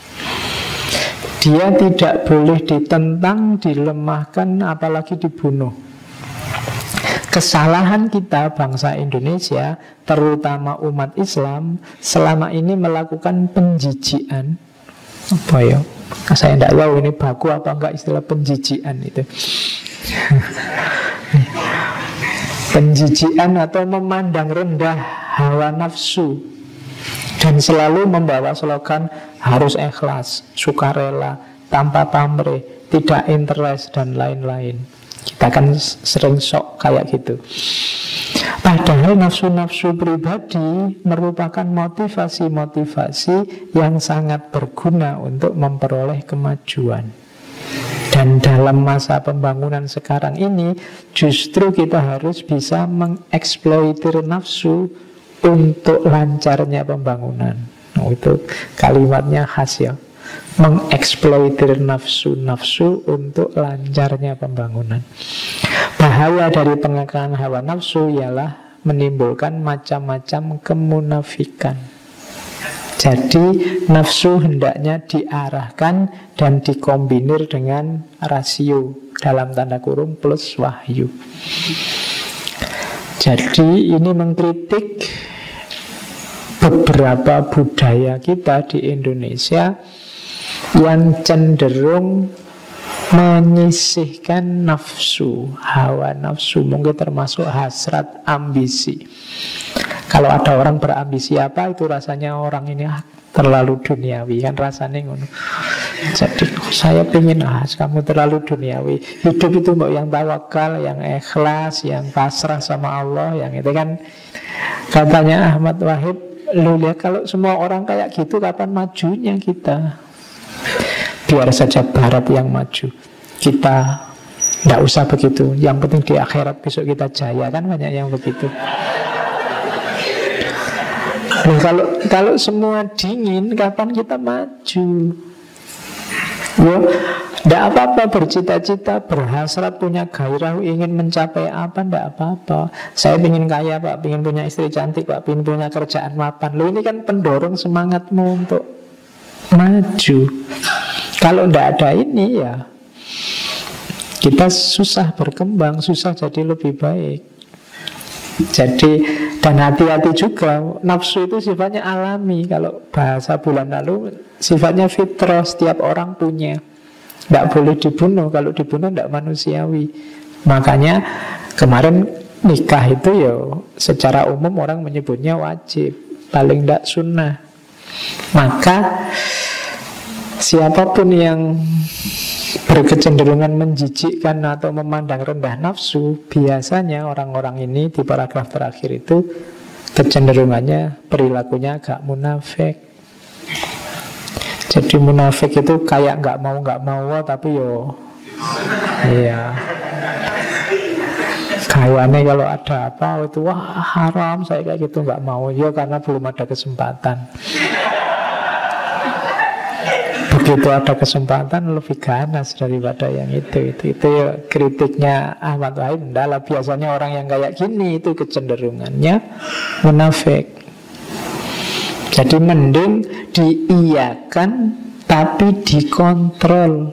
Dia tidak boleh ditentang, dilemahkan, apalagi dibunuh. Kesalahan kita bangsa Indonesia, terutama umat Islam, selama ini melakukan penjijian. Apa ya? Saya tidak tahu ini baku apa enggak istilah penjijian itu. Penjijian atau memandang rendah hawa nafsu, dan selalu membawa slogan harus ikhlas, sukarela, tanpa pamrih, tidak interest, dan lain-lain. Kita kan sering sok kayak gitu. Padahal nafsu-nafsu pribadi merupakan motivasi-motivasi yang sangat berguna untuk memperoleh kemajuan. Dan dalam masa pembangunan sekarang ini, justru kita harus bisa mengeksploitir nafsu untuk lancarnya pembangunan. Nah, itu kalimatnya khas ya. Mengeksploitir nafsu-nafsu untuk lancarnya pembangunan. Bahaya dari pengekalan hawa nafsu ialah menimbulkan macam-macam kemunafikan. Jadi nafsu hendaknya diarahkan dan dikombinir dengan rasio, dalam tanda kurung plus wahyu. Jadi ini mengkritik beberapa budaya kita di Indonesia yang cenderung menyisihkan nafsu, hawa nafsu, mungkin termasuk hasrat, ambisi. Kalau ada orang berambisi apa, itu rasanya orang ini terlalu duniawi, kan rasanya ngono. Jadi saya pengen, kamu terlalu duniawi. Hidup itu mau yang tawakal, yang ikhlas, yang pasrah sama Allah, yang itu kan. Katanya Ahmad Wahid, lu lihat kalau semua orang kayak gitu, kapan majunya kita? Biar saja Barat yang maju, kita tidak usah begitu. Yang penting di akhirat besok kita jaya, kan banyak yang begitu. Nah, kalau semua dingin, kapan kita maju? Ya, tidak apa-apa bercita-cita, berhasrat, punya gairah, ingin mencapai apa, tidak apa-apa. Saya ingin kaya Pak, ingin punya istri cantik Pak, ingin punya kerjaan mapan. Loh, ini kan pendorong semangatmu untuk maju. Kalau tidak ada ini ya kita susah berkembang, susah jadi lebih baik. Jadi, dan hati-hati juga, nafsu itu sifatnya alami. Kalau bahasa bulan lalu, sifatnya fitrah, setiap orang punya. Tidak boleh dibunuh, kalau dibunuh tidak manusiawi. Makanya kemarin nikah itu ya secara umum orang menyebutnya wajib, paling tidak sunnah. Maka siapapun yang berkecenderungan menjijikkan atau memandang rendah nafsu, biasanya orang-orang ini di paragraf terakhir itu kecenderungannya perilakunya agak munafik. Jadi munafik itu kayak nggak mau tapi yo, iya. Kayaknya kalau ada apa itu wah haram, saya kayak gitu nggak mau, ya karena belum ada kesempatan. Begitu ada kesempatan lebih ganas daripada yang itu ya kritiknya Ahmad Wahid. Adalah biasanya orang yang kayak gini itu kecenderungannya munafik. Jadi mending diiyakan tapi dikontrol,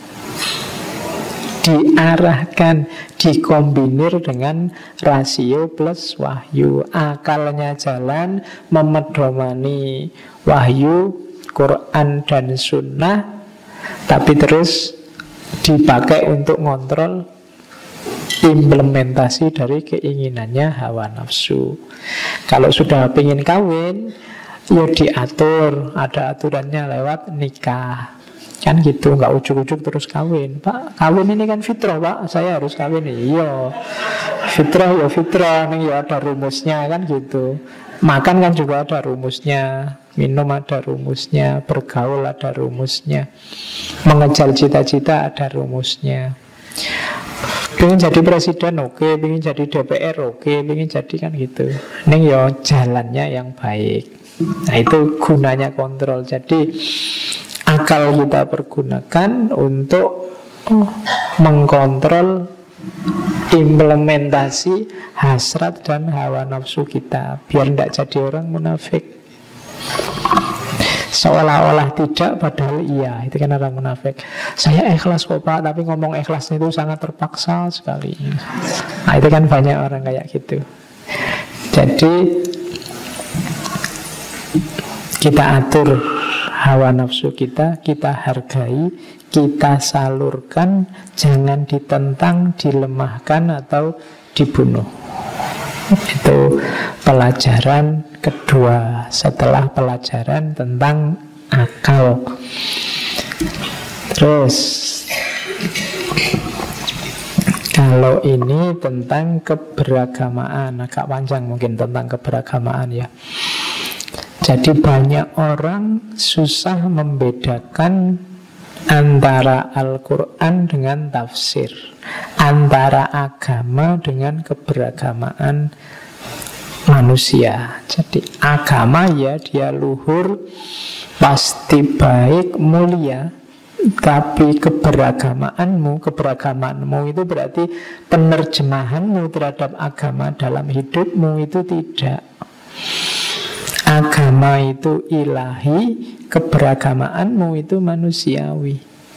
diarahkan, dikombinir dengan rasio plus wahyu. Akalnya jalan, memedomani wahyu Quran dan Sunnah, tapi terus dipakai untuk ngontrol implementasi dari keinginannya hawa nafsu. Kalau sudah pengen kawin, ya diatur, ada aturannya lewat nikah. Kan gitu, nggak ujuk-ujuk terus kawin. Pak, kawin ini kan fitrah Pak, saya harus kawin. Iya, fitrah ya fitrah, nih ya ada rumusnya kan gitu. Makan kan juga ada rumusnya, minum ada rumusnya, bergaul ada rumusnya, mengejar cita-cita ada rumusnya. Pengen jadi presiden oke, pengen jadi DPR oke, pengen jadi kan gitu. Ini ya jalannya yang baik. Nah itu gunanya kontrol. Jadi akal kita pergunakan untuk mengkontrol implementasi hasrat dan hawa nafsu kita, biar tidak jadi orang munafik. Seolah-olah tidak, padahal iya. Itu kan orang munafik. Saya ikhlas kok Pak, tapi ngomong ikhlasnya itu sangat terpaksa sekali. Nah itu kan banyak orang kayak gitu. Jadi kita atur hawa nafsu kita hargai, kita salurkan, jangan ditentang, dilemahkan atau dibunuh. Itu pelajaran kedua setelah pelajaran tentang akal. Terus kalau ini tentang keberagamaan, agak panjang mungkin tentang keberagamaan ya. Jadi banyak orang susah membedakan antara Al-Quran dengan tafsir, antara agama dengan keberagamaan manusia. Jadi agama ya dia luhur, pasti baik, mulia. Tapi keberagamaanmu itu berarti penerjemahanmu terhadap agama dalam hidupmu itu tidak. Agama itu ilahi, keberagamaanmu itu manusiawi.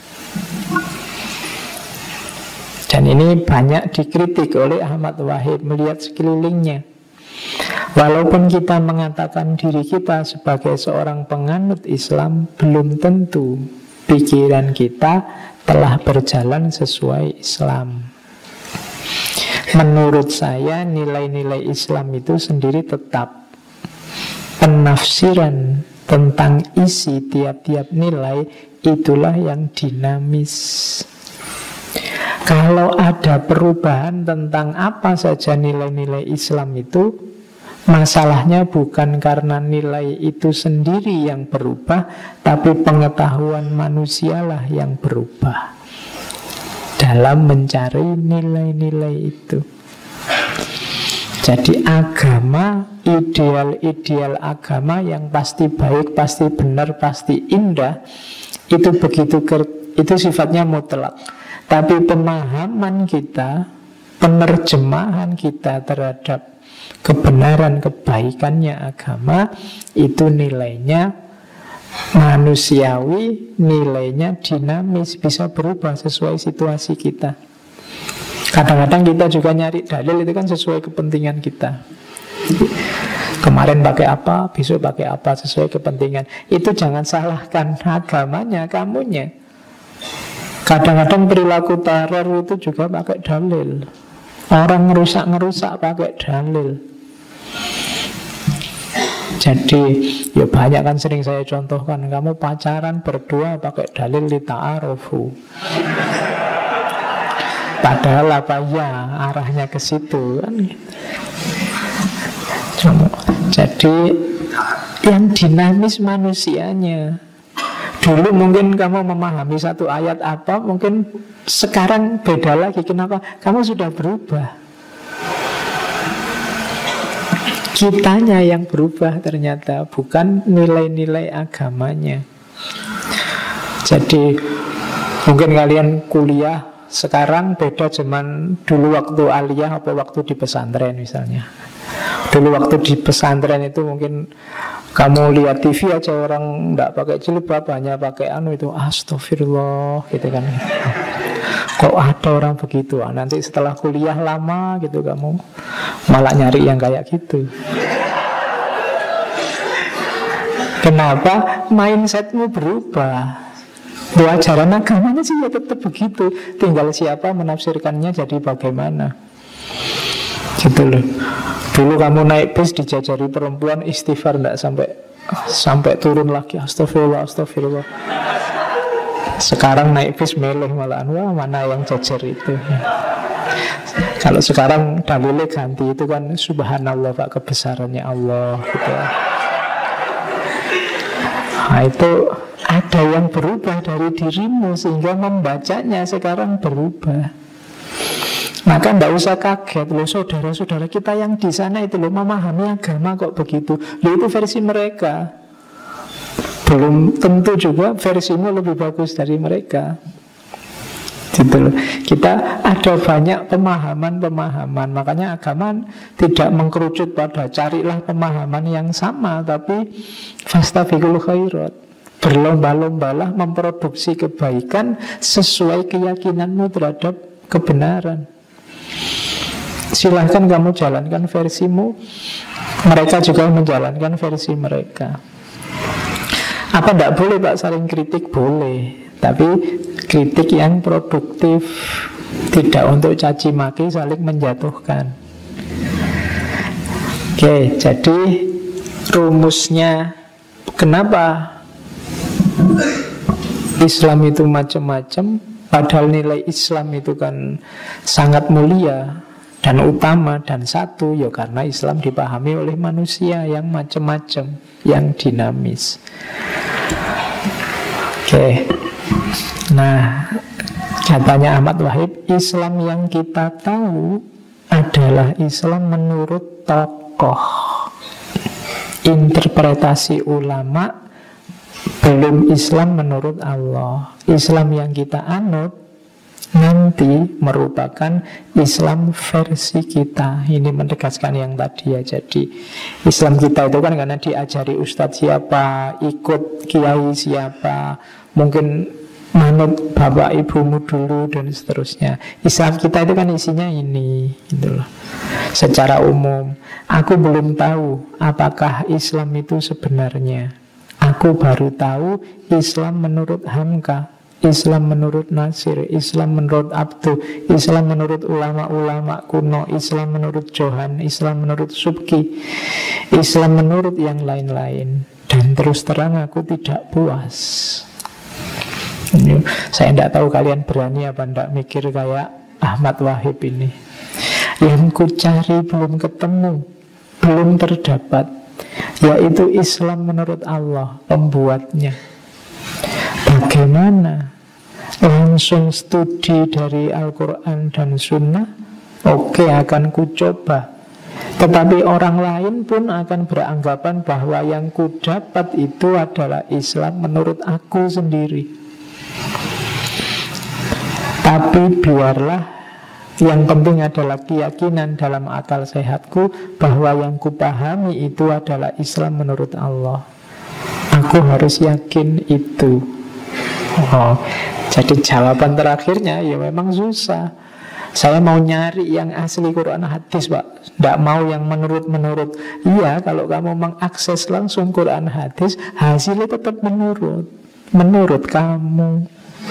Dan ini banyak dikritik oleh Ahmad Wahid melihat sekelilingnya. Walaupun kita mengatakan diri kita sebagai seorang penganut Islam, belum tentu pikiran kita telah berjalan sesuai Islam. Menurut saya nilai-nilai Islam itu sendiri tetap. Penafsiran tentang isi tiap-tiap nilai itulah yang dinamis. Kalau ada perubahan tentang apa saja nilai-nilai Islam itu, masalahnya bukan karena nilai itu sendiri yang berubah, tapi pengetahuan manusialah yang berubah dalam mencari nilai-nilai itu. Jadi agama, ideal-ideal agama yang pasti baik, pasti benar, pasti indah, itu itu sifatnya mutlak. Tapi pemahaman kita, penerjemahan kita terhadap kebenaran, kebaikannya agama, itu nilainya manusiawi, nilainya dinamis, bisa berubah sesuai situasi kita. Kadang-kadang kita juga nyari dalil itu kan sesuai kepentingan kita. Kemarin pakai apa, besok pakai apa, sesuai kepentingan. Itu jangan salahkan agamanya, kamunya. Kadang-kadang perilaku teror itu juga pakai dalil. Orang ngerusak pakai dalil. Jadi ya banyak kan sering saya contohkan, kamu pacaran berdua pakai dalil li ta'arufu. Padahal apa ya arahnya ke situ kan. Jadi yang dinamis manusianya. Dulu mungkin kamu memahami satu ayat apa, mungkin sekarang beda lagi. Kenapa? Kamu sudah berubah. Kitanya yang berubah ternyata, bukan nilai-nilai agamanya. Jadi mungkin kalian kuliah sekarang beda zaman dulu waktu aliyah apa waktu di pesantren misalnya. Dulu waktu di pesantren itu mungkin kamu lihat TV aja orang enggak pakai jilbab, hanya pakai itu, astagfirullah gitu kan. Kok ada orang begitu? Nanti setelah kuliah lama gitu kamu malah nyari yang kayak gitu. Kenapa? Mindsetmu berubah. Ajaran agamanya sih ya tetap begitu. Tinggal siapa menafsirkannya jadi bagaimana. Gitu loh. Dulu kamu naik bis dijajari perempuan istighfar enggak sampai turun lagi, astagfirullah, astagfirullah. Sekarang naik bis meleh malahan, wah mana yang jajar itu. Kalau sekarang dalilnya ganti, itu kan subhanallah Pak, kebesarannya Allah gitu. Nah itu ada yang berubah dari dirimu sehingga membacanya sekarang berubah. Maka tidak usah kaget loh, saudara-saudara kita yang di sana itu loh memahami agama kok begitu. Loh itu versi mereka. belum tentu juga versimu lebih bagus dari mereka. Gitu loh. Kita ada banyak pemahaman-pemahaman. Makanya agama tidak mengkerucut pada carilah pemahaman yang sama, tapi fastabiqul khairat, berlomba-lombalah memproduksi kebaikan sesuai keyakinanmu terhadap kebenaran. Silahkan kamu jalankan versimu, mereka juga menjalankan versi mereka. Apa tidak boleh Pak saling kritik? Boleh, tapi kritik yang produktif, tidak untuk caci maki, saling menjatuhkan. Oke, jadi rumusnya kenapa Islam itu macam-macam, padahal nilai Islam itu kan sangat mulia dan utama dan satu, ya karena Islam dipahami oleh manusia yang macam-macam, yang dinamis. Oke. Nah, katanya Ahmad Wahid, Islam yang kita tahu adalah Islam menurut tokoh, interpretasi ulama, belum Islam menurut Allah. Islam yang kita anut nanti merupakan Islam versi kita. Ini menegaskan yang tadi ya. Jadi Islam kita itu kan karena diajari ustadz siapa, ikut kiai siapa, mungkin manut bapak ibumu dulu dan seterusnya. Islam kita itu kan isinya ini gitu loh. Secara umum aku belum tahu apakah Islam itu sebenarnya. Aku baru tahu Islam menurut Hamka, Islam menurut Nasir, Islam menurut Abdu, Islam menurut ulama-ulama kuno, Islam menurut Johan, Islam menurut Subki, Islam menurut yang lain-lain. Dan terus terang aku tidak puas. Saya tidak tahu kalian berani apa tidak mikir kayak Ahmad Wahid ini. Yang ku cari belum ketemu, belum terdapat, yaitu Islam menurut Allah, pembuatnya. Bagaimana? Langsung studi dari Al-Quran dan Sunnah? Oke, akan ku coba. Tetapi orang lain pun akan beranggapan bahwa yang ku dapat itu adalah Islam menurut aku sendiri. Tapi biarlah, yang penting adalah keyakinan dalam akal sehatku bahwa yang ku pahami itu adalah Islam menurut Allah. Aku harus yakin itu. Jadi jawaban terakhirnya ya memang susah. Saya mau nyari yang asli Quran hadis Pak, tidak mau yang menurut-menurut. Iya, kalau kamu mengakses langsung Quran hadis, hasilnya tetap menurut kamu.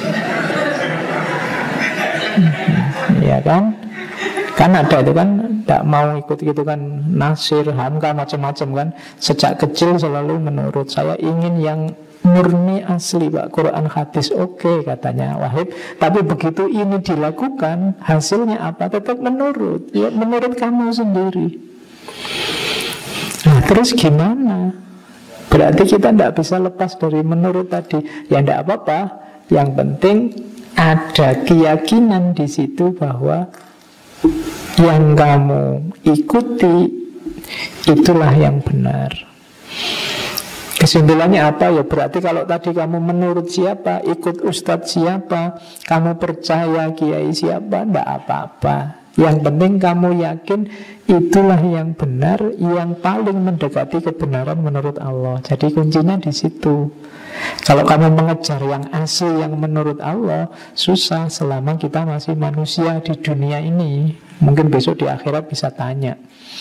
Iya kan? Kan ada itu kan, tidak mau ikut gitu kan, Nasir, Hamka, macam-macam kan. Sejak kecil selalu menurut. Saya ingin yang murni asli Pak, Quran hadis. Oke, katanya Wahid. Tapi begitu ini dilakukan, hasilnya apa? Tetap menurut. Ya menurut kamu sendiri. Nah terus gimana? Berarti kita tidak bisa lepas dari menurut tadi. Ya tidak apa-apa. Yang penting ada keyakinan di situ bahwa yang kamu ikuti itulah yang benar. Kesimpulannya apa? Ya berarti kalau tadi kamu menurut siapa, ikut ustadz siapa, kamu percaya kiai siapa, tidak apa-apa. Yang penting kamu yakin itulah yang benar, yang paling mendekati kebenaran menurut Allah. Jadi kuncinya di situ. Kalau kamu mengejar yang asli, yang menurut Allah, susah selama kita masih manusia di dunia ini. Mungkin besok di akhirat bisa tanya.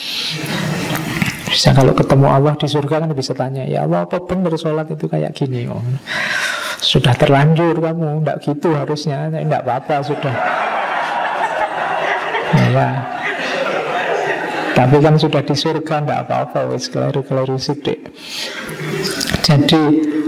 Bisa kalau ketemu Allah di surga kan bisa tanya, ya Allah apa benar sholat itu kayak gini? Oh, sudah terlanjur kamu, tidak gitu harusnya. Tidak apa-apa sudah. Ya. Tapi kan sudah di surga, tidak apa-apa. Wis keliru-keliru sidik. Jadi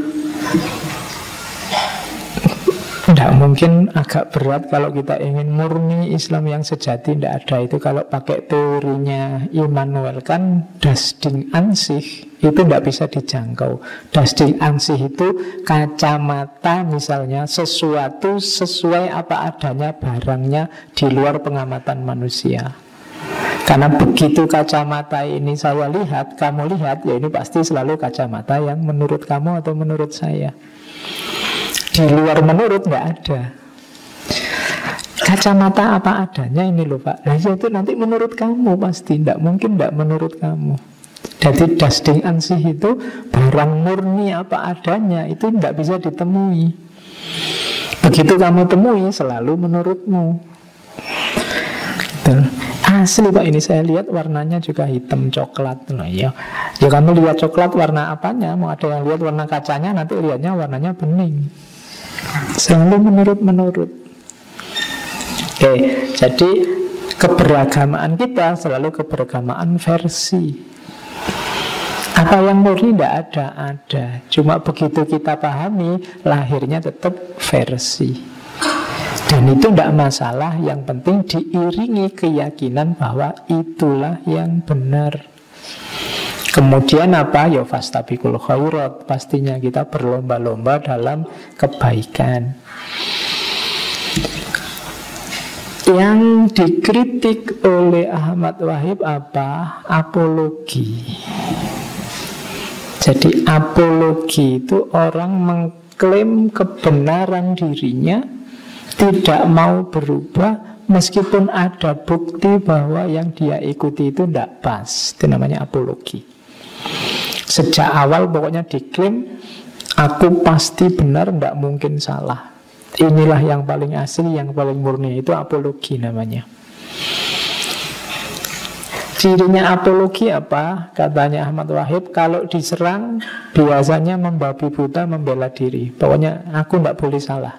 tidak mungkin, agak berat kalau kita ingin murni Islam yang sejati. Tidak ada itu. Kalau pakai teorinya Immanuel kan das Ding an sich, itu tidak bisa dijangkau. Das Ding an sich itu kacamata misalnya, sesuatu sesuai apa adanya barangnya di luar pengamatan manusia. Karena begitu kacamata ini saya lihat, kamu lihat, ya ini pasti selalu kacamata yang menurut kamu atau menurut saya. Di luar menurut nggak ada. Kacamata apa adanya ini loh Pak. Nah itu nanti menurut kamu pasti, tidak mungkin tidak menurut kamu. Jadi das ding ansih itu barang murni apa adanya, itu tidak bisa ditemui. Begitu kamu temui selalu menurutmu. Betul. Asli Pak, ini saya lihat warnanya juga hitam coklat. Nah ya, ya kamu lihat coklat warna apanya? Mau ada yang lihat warna kacanya, nanti lihatnya warnanya bening. Selalu menurut. Oke, jadi keberagamaan kita selalu keberagamaan versi. Apa yang murni tidak ada. Cuma begitu kita pahami, lahirnya tetap versi. Dan itu tidak masalah, yang penting diiringi keyakinan bahwa itulah yang benar. Kemudian apa? Ya fastabiqul khairat. Pastinya kita berlomba-lomba dalam kebaikan. Yang dikritik oleh Ahmad Wahib apa? Apologi. Jadi apologi itu orang mengklaim kebenaran dirinya, tidak mau berubah meskipun ada bukti bahwa yang dia ikuti itu tidak pas. Itu namanya apologi. Sejak awal pokoknya diklaim, aku pasti benar, tidak mungkin salah. Inilah yang paling asli, yang paling murni. Itu apologi namanya. Cirinya apologi apa? Katanya Ahmad Wahib, kalau diserang biasanya membabi buta membela diri. Pokoknya aku tidak boleh salah.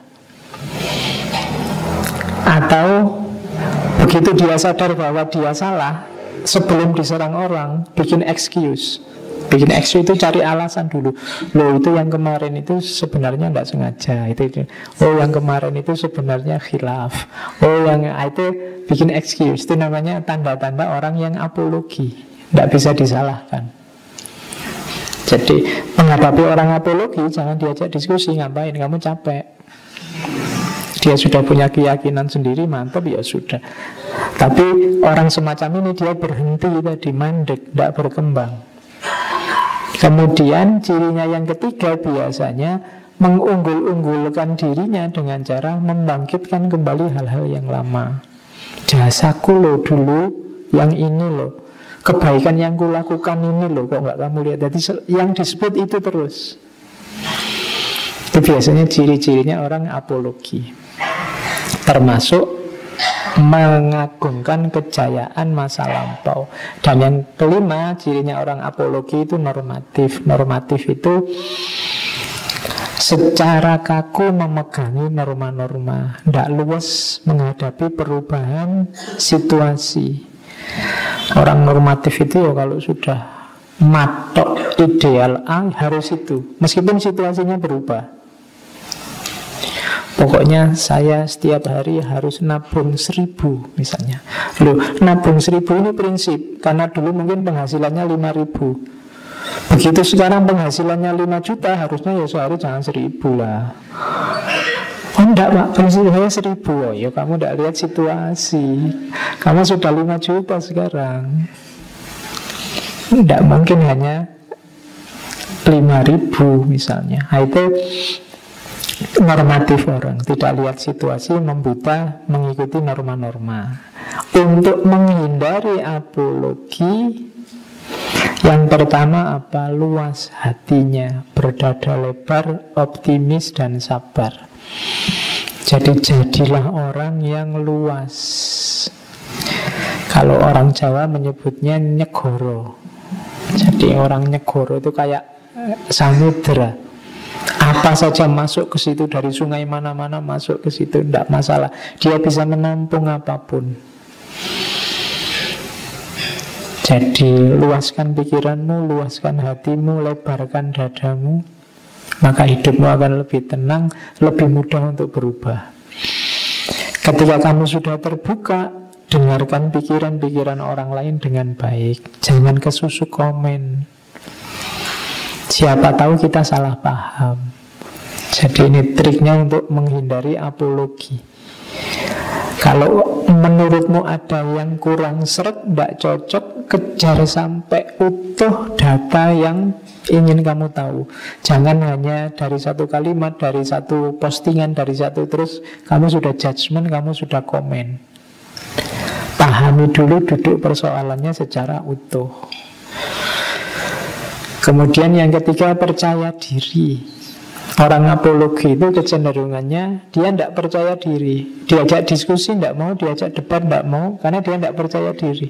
Atau begitu dia sadar bahwa dia salah, sebelum diserang orang, bikin excuse. Bikin excuse itu cari alasan dulu. Loh itu yang kemarin itu sebenarnya tidak sengaja. Itu. Oh yang kemarin itu sebenarnya khilaf. Oh yang itu bikin excuse. Itu namanya tanda-tanda orang yang apologi. Tidak bisa disalahkan. Jadi menghadapi orang apologi, jangan diajak diskusi. Ngapain? Kamu capek. Dia sudah punya keyakinan sendiri, mantap ya sudah. Tapi orang semacam ini dia berhenti tadi, mandek, tidak berkembang. Kemudian cirinya yang ketiga biasanya mengunggul-unggulkan dirinya dengan cara membangkitkan kembali hal-hal yang lama. Jasaku loh dulu, yang ini loh, kebaikan yang kulakukan ini loh, kok nggak kamu lihat? Jadi yang disebut itu terus. Itu biasanya ciri-cirinya orang apologi. Termasuk mengagungkan kejayaan masa lampau. Dan yang kelima, cirinya orang apologi itu normatif. Normatif itu secara kaku memegangi norma-norma, tidak luas menghadapi perubahan situasi. Orang normatif itu ya kalau sudah matok ideal A harus itu, meskipun situasinya berubah. Pokoknya saya setiap hari harus nabung 1.000 misalnya. Loh, nabung 1.000 ini prinsip. Karena dulu mungkin penghasilannya 5.000. Begitu sekarang penghasilannya 5 juta, harusnya ya sehari jangan 1.000 lah. Oh enggak Pak, prinsip saya 1.000. Oh ya kamu tidak lihat situasi. Kamu sudah 5 juta sekarang. Tidak mungkin hanya 5.000 misalnya. Nah, itu normatif orang, tidak lihat situasi, membuta, mengikuti norma-norma. Untuk menghindari apologi, yang pertama apa? Luas hatinya, berdada lebar, optimis dan sabar. Jadi jadilah orang yang luas. Kalau orang Jawa menyebutnya nyegoro. Jadi orang nyegoro itu kayak samudera. Apa saja masuk ke situ, dari sungai mana-mana masuk ke situ, tidak masalah. Dia bisa menampung apapun. Jadi luaskan pikiranmu, luaskan hatimu, lebarkan dadamu, maka hidupmu akan lebih tenang, lebih mudah untuk berubah. Ketika kamu sudah terbuka, dengarkan pikiran-pikiran orang lain dengan baik. Jangan kesusuk komen. Siapa tahu kita salah paham. Jadi ini triknya untuk menghindari apologi. Kalau menurutmu ada yang kurang seret, tidak cocok, kejar sampai utuh data yang ingin kamu tahu. Jangan hanya dari satu kalimat, dari satu postingan, dari satu terus kamu sudah judgement, kamu sudah komen. Pahami dulu duduk persoalannya secara utuh. Kemudian yang ketiga, percaya diri. Orang apologi itu kecenderungannya dia tidak percaya diri. Diajak diskusi tidak mau, diajak debat tidak mau, karena dia tidak percaya diri.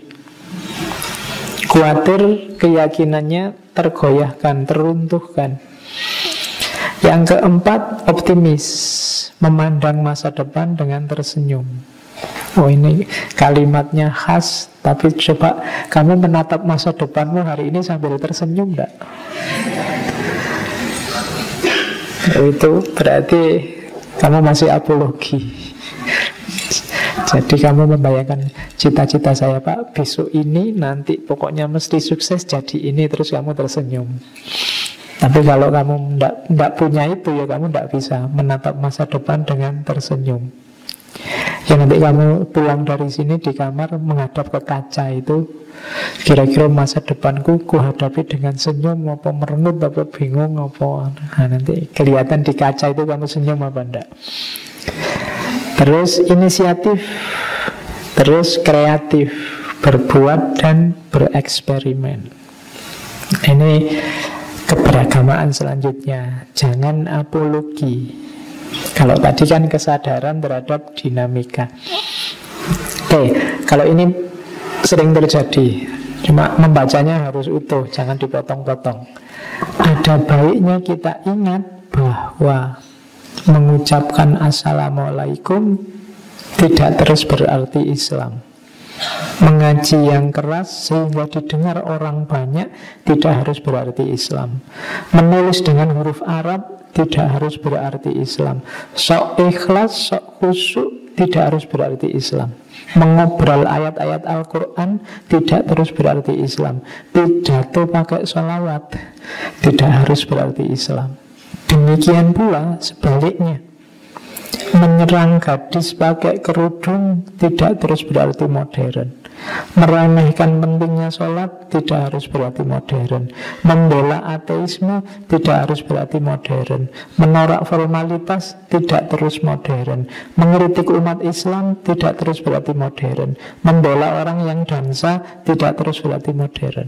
Khawatir keyakinannya tergoyahkan, teruntuhkan. Yang keempat, optimis, memandang masa depan dengan tersenyum. Oh, ini kalimatnya khas, tapi coba kamu menatap masa depanmu hari ini sambil tersenyum enggak? Itu berarti kamu masih apologi. Jadi kamu membayangkan cita-cita saya Pak, besok ini nanti pokoknya mesti sukses jadi ini, terus kamu tersenyum. Tapi kalau kamu tidak punya itu, ya kamu tidak bisa menatap masa depan dengan tersenyum. Ya nanti kamu pulang dari sini di kamar menghadap ke kaca itu, kira-kira masa depanku ku hadapi dengan senyum apa merengut apa bingung apa. Nah, nanti kelihatan di kaca itu kamu senyum apa enggak. Terus inisiatif, terus kreatif, berbuat dan bereksperimen. Ini keberagamaan selanjutnya. Jangan apologi. Kalau tadi kan kesadaran terhadap dinamika. Oke, kalau ini sering terjadi, cuma membacanya harus utuh, jangan dipotong-potong. Ada baiknya kita ingat bahwa mengucapkan assalamualaikum tidak terus berarti Islam. Mengaji yang keras sehingga didengar orang banyak tidak harus berarti Islam. Menulis dengan huruf Arab tidak harus berarti Islam. Sok ikhlas, sok khusyuk tidak harus berarti Islam. Mengobrol ayat-ayat Al-Quran tidak terus berarti Islam. Pidato pakai sholawat tidak harus berarti Islam. Demikian pula sebaliknya, menyerang gadis pakai kerudung tidak terus berarti modern. Meremehkan pentingnya sholat tidak harus berarti modern. Membela ateisme tidak harus berarti modern. Menolak formalitas tidak terus modern. Mengkritik umat Islam tidak terus berarti modern. Membela orang yang dansa tidak terus berarti modern.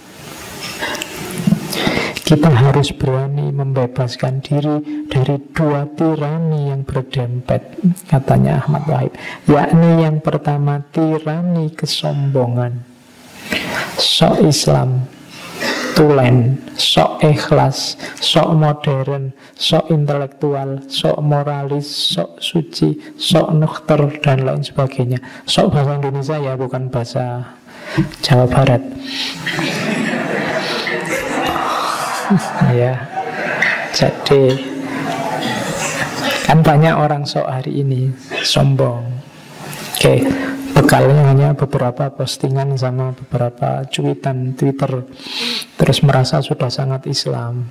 Kita harus berani membebaskan diri dari dua tirani yang berdempet, katanya Ahmad Wahid. Yakni yang pertama, tirani kesombongan. Sok Islam, tulen, sok ikhlas, sok modern, sok intelektual, sok moralis, sok suci, sok nukhter, dan lain sebagainya. Sok bahasa Indonesia ya, bukan bahasa Jawa Barat. Ya, jadi kan banyak orang sok hari ini sombong. Oke, bekalnya hanya beberapa postingan sama beberapa cuitan Twitter, terus merasa sudah sangat Islam.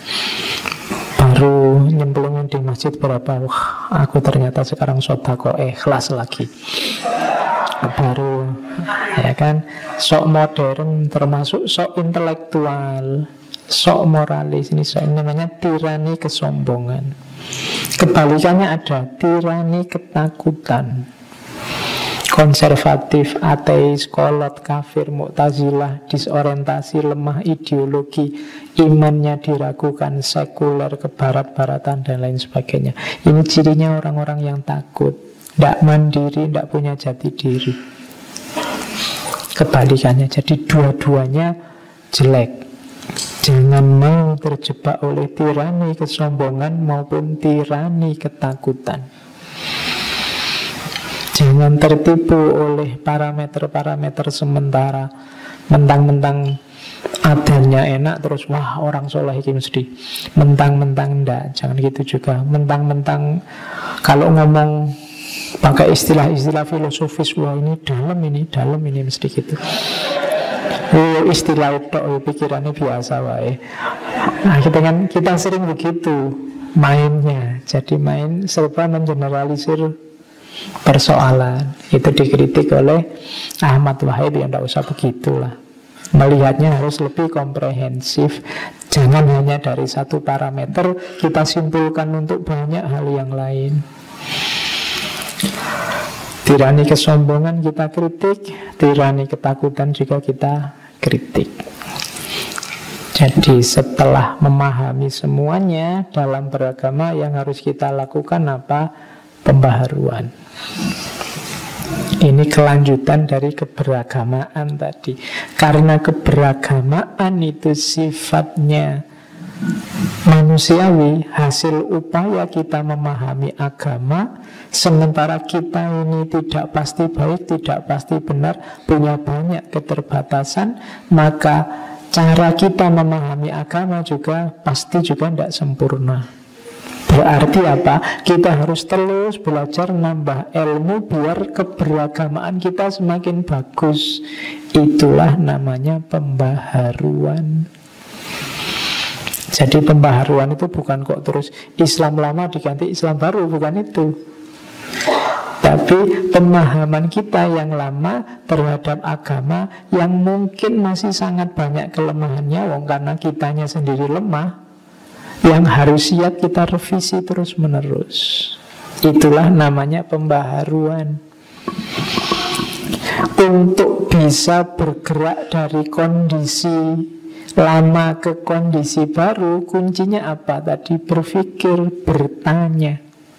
Baru nyemplungin di masjid berapa, wah aku ternyata sekarang sodako ikhlas lagi. Baru, ya kan, sok modern termasuk sok intelektual, sok moralis. Ini namanya tirani kesombongan. Kebalikannya ada tirani ketakutan. Konservatif, ateis, kolot, kafir, mu'tazilah, disorientasi, lemah ideologi, imannya diragukan, sekuler, kebarat-baratan, dan lain sebagainya. Ini cirinya orang-orang yang takut, tidak mandiri, tidak punya jati diri. Kebalikannya, jadi dua-duanya jelek. Jangan mau terjebak oleh tirani kesombongan maupun tirani ketakutan. Jangan tertipu oleh parameter-parameter sementara. Mentang-mentang adanya enak terus wah orang soleh ini mesti. Mentang-mentang enggak, jangan gitu juga. Mentang-mentang kalau ngomong pakai istilah-istilah filosofis, wah ini dalam ini mesti gitu. Istilah itu pikirannya biasa wae. Nah, kita sering begitu mainnya. Jadi main serba mengeneralisir persoalan. Itu dikritik oleh Ahmad Wahid, ya tidak usah begitulah. Melihatnya harus lebih komprehensif. Jangan hanya dari satu parameter kita simpulkan untuk banyak hal yang lain. Tirani kesombongan kita kritik, tirani ketakutan juga kita kritik. Jadi setelah memahami semuanya dalam beragama, yang harus kita lakukan apa? Pembaharuan. Ini kelanjutan dari keberagamaan tadi. Karena keberagamaan itu sifatnya manusiawi, hasil upaya kita memahami agama. Sementara kita ini tidak pasti baik, tidak pasti benar, punya banyak keterbatasan, maka cara kita memahami agama juga pasti juga tidak sempurna. Berarti apa? Kita harus terus belajar nambah ilmu biar keberagamaan kita semakin bagus. Itulah namanya pembaharuan. Jadi pembaharuan itu bukan kok terus Islam lama diganti Islam baru, bukan itu. Tapi pemahaman kita yang lama terhadap agama yang mungkin masih sangat banyak kelemahannya, karena kitanya sendiri lemah, yang harus siap kita revisi terus-menerus. Itulah namanya pembaharuan. Untuk bisa bergerak dari kondisi lama ke kondisi baru, kuncinya apa? Tadi berpikir, bertanya.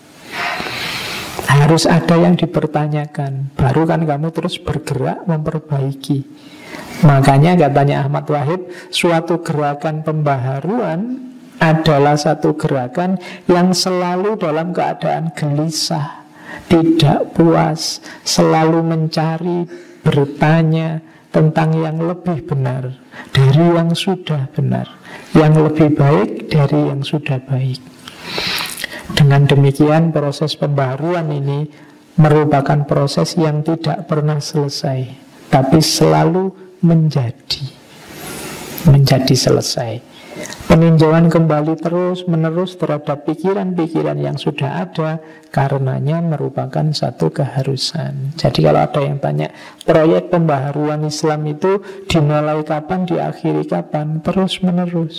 Harus ada yang dipertanyakan, baru kan kamu terus bergerak memperbaiki. Makanya katanya Ahmad Wahid, suatu gerakan pembaharuan adalah satu gerakan yang selalu dalam keadaan gelisah, tidak puas, selalu mencari, bertanya tentang yang lebih benar dari yang sudah benar, yang lebih baik dari yang sudah baik. Dengan demikian proses pembaharuan ini merupakan proses yang tidak pernah selesai, tapi selalu menjadi selesai. Peninjauan kembali terus menerus terhadap pikiran-pikiran yang sudah ada, karenanya merupakan satu keharusan. Jadi kalau ada yang tanya, proyek pembaharuan Islam itu dimulai kapan, diakhiri kapan? Terus menerus.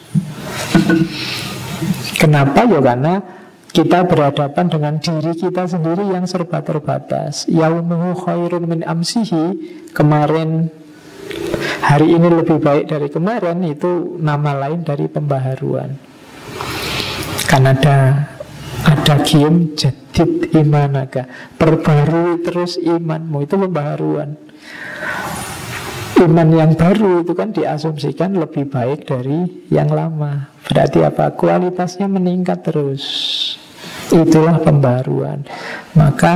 Kenapa? Ya karena kita berhadapan dengan diri kita sendiri yang serba terbatas. Yaumuhu khairun min amsihi. Kemarin, hari ini lebih baik dari kemarin, itu nama lain dari pembaharuan. Kan ada gium jadid imanaka, perbarui terus imanmu, itu pembaharuan. Iman yang baru itu kan diasumsikan lebih baik dari yang lama. Berarti apa? Kualitasnya meningkat terus. Itulah pembaharuan. Maka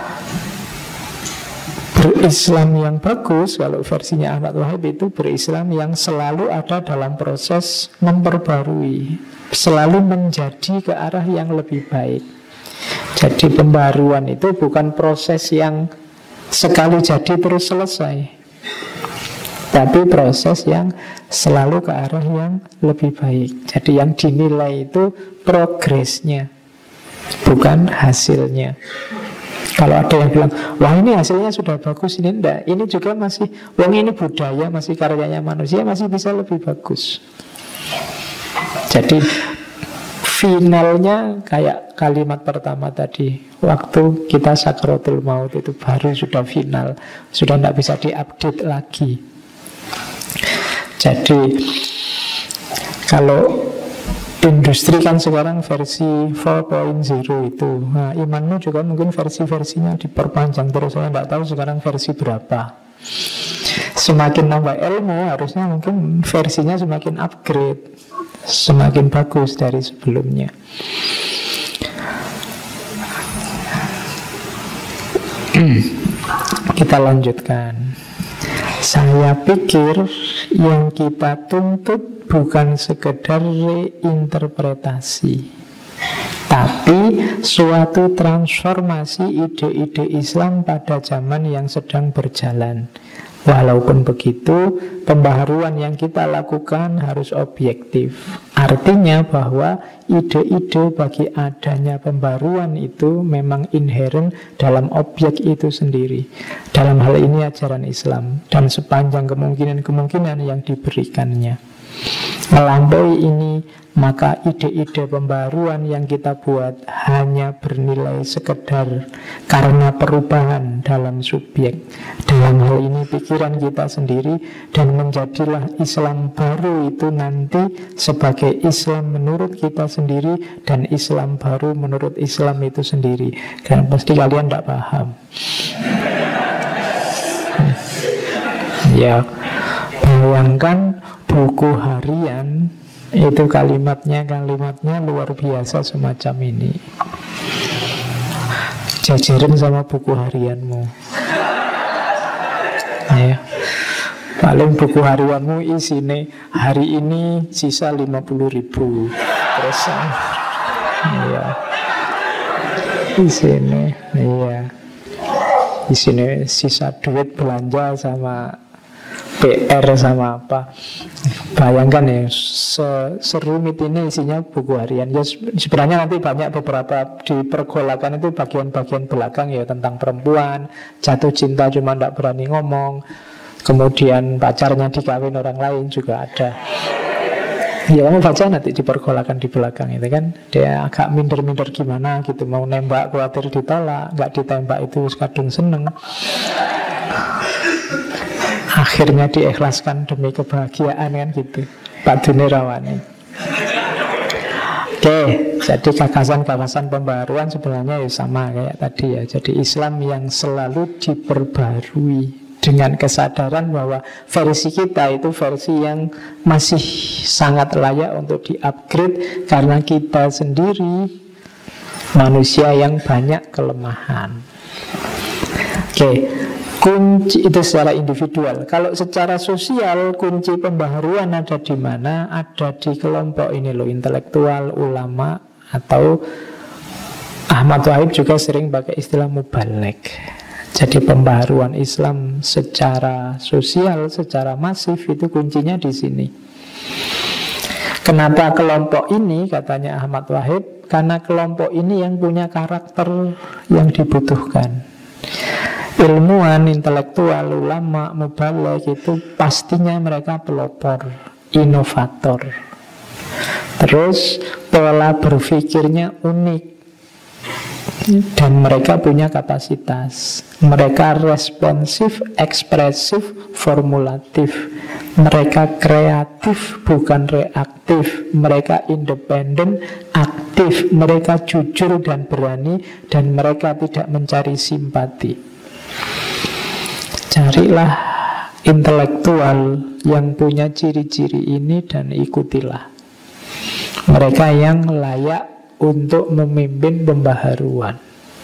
berislam yang bagus, kalau versinya Ahmad Wahid itu berislam yang selalu ada dalam proses memperbarui, selalu menjadi ke arah yang lebih baik. Jadi pembaharuan itu bukan proses yang sekali jadi terus selesai, tapi proses yang selalu ke arah yang lebih baik. Jadi yang dinilai itu progresnya, bukan hasilnya. Kalau ada yang bilang, wah ini hasilnya sudah bagus, ini enggak, ini juga masih, ini budaya, masih karyanya manusia, masih bisa lebih bagus. Jadi finalnya kayak kalimat pertama tadi, waktu kita sakaratul maut itu baru sudah final, sudah tidak bisa diupdate lagi. Jadi kalau industri kan sekarang versi 4.0 itu, nah, imanmu juga mungkin versi-versinya diperpanjang terus. Saya tidak tahu sekarang versi berapa. Semakin nambah ilmu, harusnya mungkin versinya semakin upgrade, semakin bagus dari sebelumnya. Kita lanjutkan. Saya pikir yang kita tuntut bukan sekedar reinterpretasi, tapi suatu transformasi ide-ide Islam pada zaman yang sedang berjalan. Walaupun begitu, pembaharuan yang kita lakukan harus objektif. Artinya bahwa ide-ide bagi adanya pembaruan itu memang inherent dalam objek itu sendiri. Dalam hal ini ajaran Islam dan sepanjang kemungkinan-kemungkinan yang diberikannya. Melampaui ini, maka ide-ide pembaruan yang kita buat hanya bernilai sekedar karena perubahan dalam subjek. Dalam hal ini pikiran kita sendiri, dan menjadilah Islam baru itu nanti sebagai Islam menurut kita sendiri dan Islam baru menurut Islam itu sendiri. Karena pasti kalian tidak paham. Ya, bayangkan buku harian itu kalimatnya luar biasa semacam ini. Jajarin sama buku harianmu. Ya. Paling buku harianmu isinya hari ini sisa 50.000. Terus ya. Isinya sisa duit belanja sama PR sama apa. Bayangkan ya, serumit ini isinya buku harian. Ya sebenarnya nanti banyak beberapa di pergolakan itu bagian-bagian belakang ya, tentang perempuan, jatuh cinta cuma tidak berani ngomong, kemudian pacarnya dikawin orang lain juga ada. Ya kamu baca nanti di pergolakan di belakang itu kan, dia agak minder-minder gimana gitu, mau nembak khawatir ditolak, nggak ditembak itu kadung seneng. Akhirnya diikhlaskan demi kebahagiaan kan gitu, Pak Duni Rawani. Oke, jadi gagasan-gagasan pembaruan sebenarnya ya sama kayak tadi ya. Jadi Islam yang selalu diperbarui dengan kesadaran bahwa versi kita itu versi yang masih sangat layak untuk di-upgrade, karena kita sendiri manusia yang banyak kelemahan. Oke. Kunci itu secara individual. Kalau secara sosial, kunci pembaharuan ada di mana? Ada di kelompok ini loh, intelektual, ulama, atau Ahmad Wahid juga sering pakai istilah mubalek. Jadi pembaharuan Islam secara sosial, secara masif itu kuncinya di sini. Kenapa kelompok ini, katanya Ahmad Wahid? Karena kelompok ini yang punya karakter yang dibutuhkan. Ilmuwan, intelektual, ulama, mubalek itu pastinya mereka pelopor, inovator. Terus pola berpikirnya unik, dan mereka punya kapasitas. Mereka responsif, ekspresif, formulatif. Mereka kreatif, bukan reaktif. Mereka independen, aktif. Mereka jujur dan berani, dan mereka tidak mencari simpati. Carilah intelektual yang punya ciri-ciri ini dan ikutilah. Mereka yang layak untuk memimpin pembaharuan.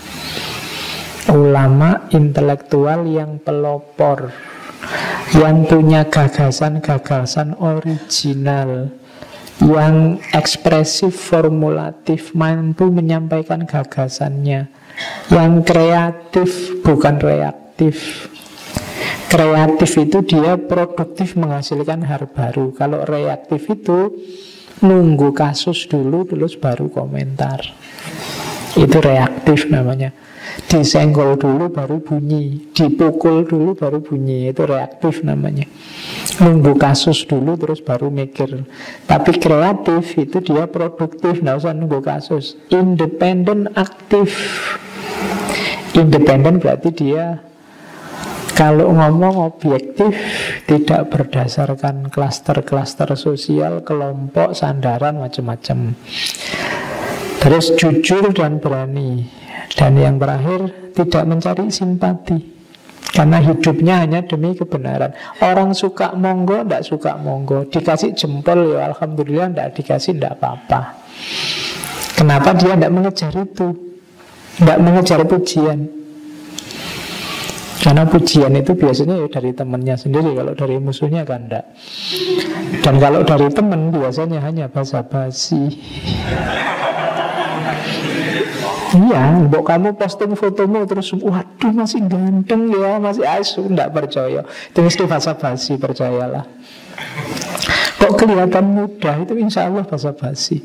Ulama intelektual yang pelopor, yang punya gagasan-gagasan original, yang ekspresif, formulatif, mampu menyampaikan gagasannya, yang kreatif, bukan reaktif. Kreatif itu dia produktif menghasilkan hal baru. Kalau reaktif itu nunggu kasus dulu terus baru komentar. Itu reaktif namanya. Disenggol dulu baru bunyi, dipukul dulu baru bunyi. Itu reaktif namanya. Nunggu kasus dulu terus baru mikir. Tapi kreatif itu dia produktif, nggak usah nunggu kasus. Independen, aktif. Independen berarti dia kalau ngomong objektif, tidak berdasarkan klaster-klaster sosial, kelompok, sandaran, macam-macam. Terus jujur dan berani. Dan yang terakhir, tidak mencari simpati. Karena hidupnya hanya demi kebenaran. Orang suka monggo, tidak suka monggo. Dikasih jempol, ya alhamdulillah. Tidak dikasih, tidak apa-apa. Kenapa dia tidak mengejar itu? Tidak mengejar pujian. Karena pujian itu biasanya ya dari temannya sendiri. Kalau dari musuhnya kan enggak. Dan kalau dari teman biasanya hanya basa-basi. Iya, mbok kamu posting fotomu terus, waduh masih ganteng ya, masih asu, enggak percaya. Itu mesti basa-basi, percayalah. Kok Kok kelihatan mudah, itu insya Allah basa-basi.